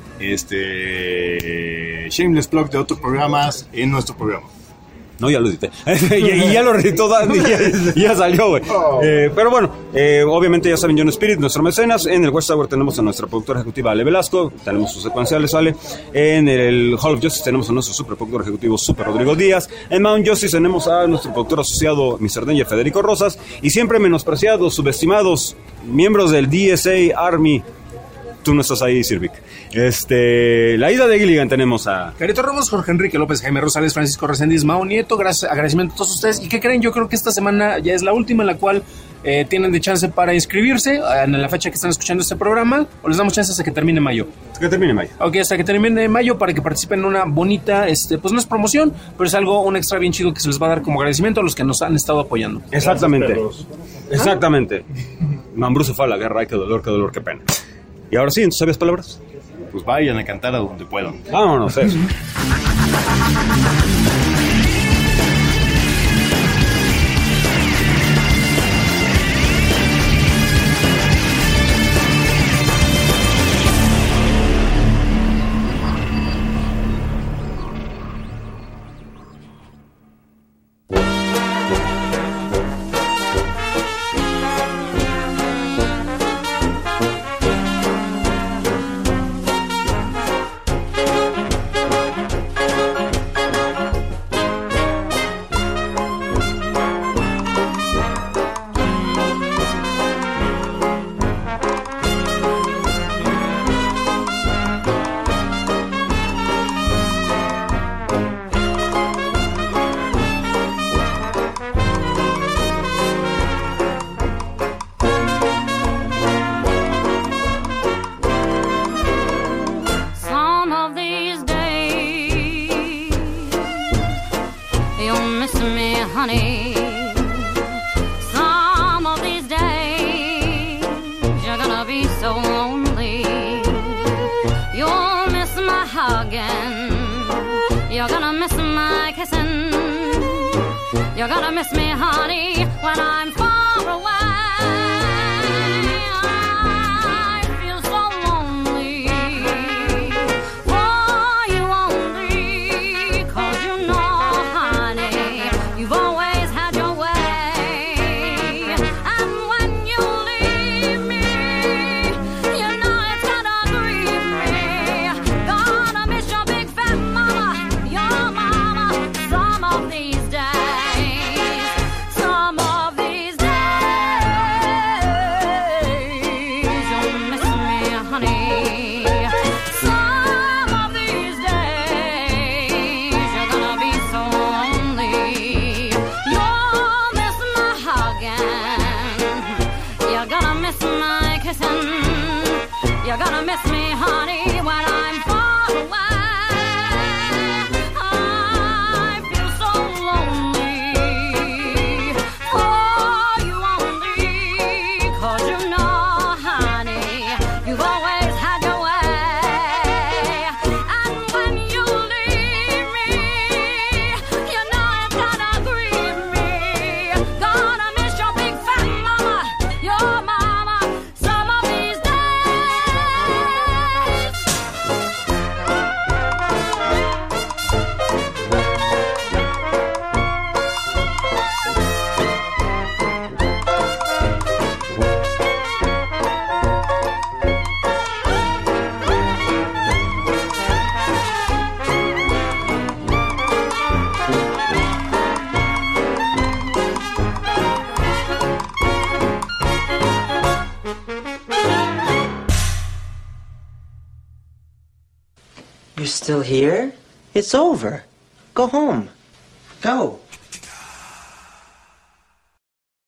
S5: shameless plug de otros programas en nuestro programa.
S1: No, ya lo edité. y ya lo editó Dan y ya salió, güey. Pero bueno, obviamente ya saben, John Spirit, nuestro mecenas. En el West Tower tenemos a nuestra productora ejecutiva, Ale Velasco. Tenemos sus secuenciales, Ale. En el Hall of Justice tenemos a nuestro superproductor ejecutivo, Super Rodrigo Díaz. En Mount Justice tenemos a nuestro productor asociado, Mr. Danger, Federico Rosas. Y siempre menospreciados, subestimados, miembros del DSA Army. Tú no estás ahí, Sirvic. La ida de Gilligan tenemos a
S3: Carito Ramos, Jorge Enrique López, Jaime Rosales, Francisco Reséndiz, Mao Nieto. Agradecimiento a todos ustedes. ¿Y qué creen? Yo creo que esta semana ya es la última en la cual tienen de chance para inscribirse en la fecha que están escuchando este programa, o les damos chance hasta que termine mayo.
S1: Hasta que termine mayo.
S3: Ok, hasta que termine mayo, para que participen en una bonita, pues no es promoción, pero es algo, un extra bien chido que se les va a dar como agradecimiento a los que nos han estado apoyando.
S1: Exactamente. Exactamente. Mambrú se fue a la guerra, ay, qué dolor, qué pena. Y ahora sí, ¿en tus sabias palabras?
S5: Pues vayan a cantar a donde puedan.
S1: Vámonos, eso.
S10: You're gonna miss my kissing. You're gonna miss me, honey, when I'm far away. I feel so lonely for you only, 'cause you know, honey, you've always had your way. And when you leave me, you know it's gonna grieve me. Gonna miss your big fat mama, your mama, some of these days. Some of these days, you'll miss me, honey. Some of these days, you're gonna be so lonely. You'll miss my hugging. You're gonna miss my kissing. You're gonna miss me, honey, when I'm far away.
S11: You're still here? It's over. Go home. Go.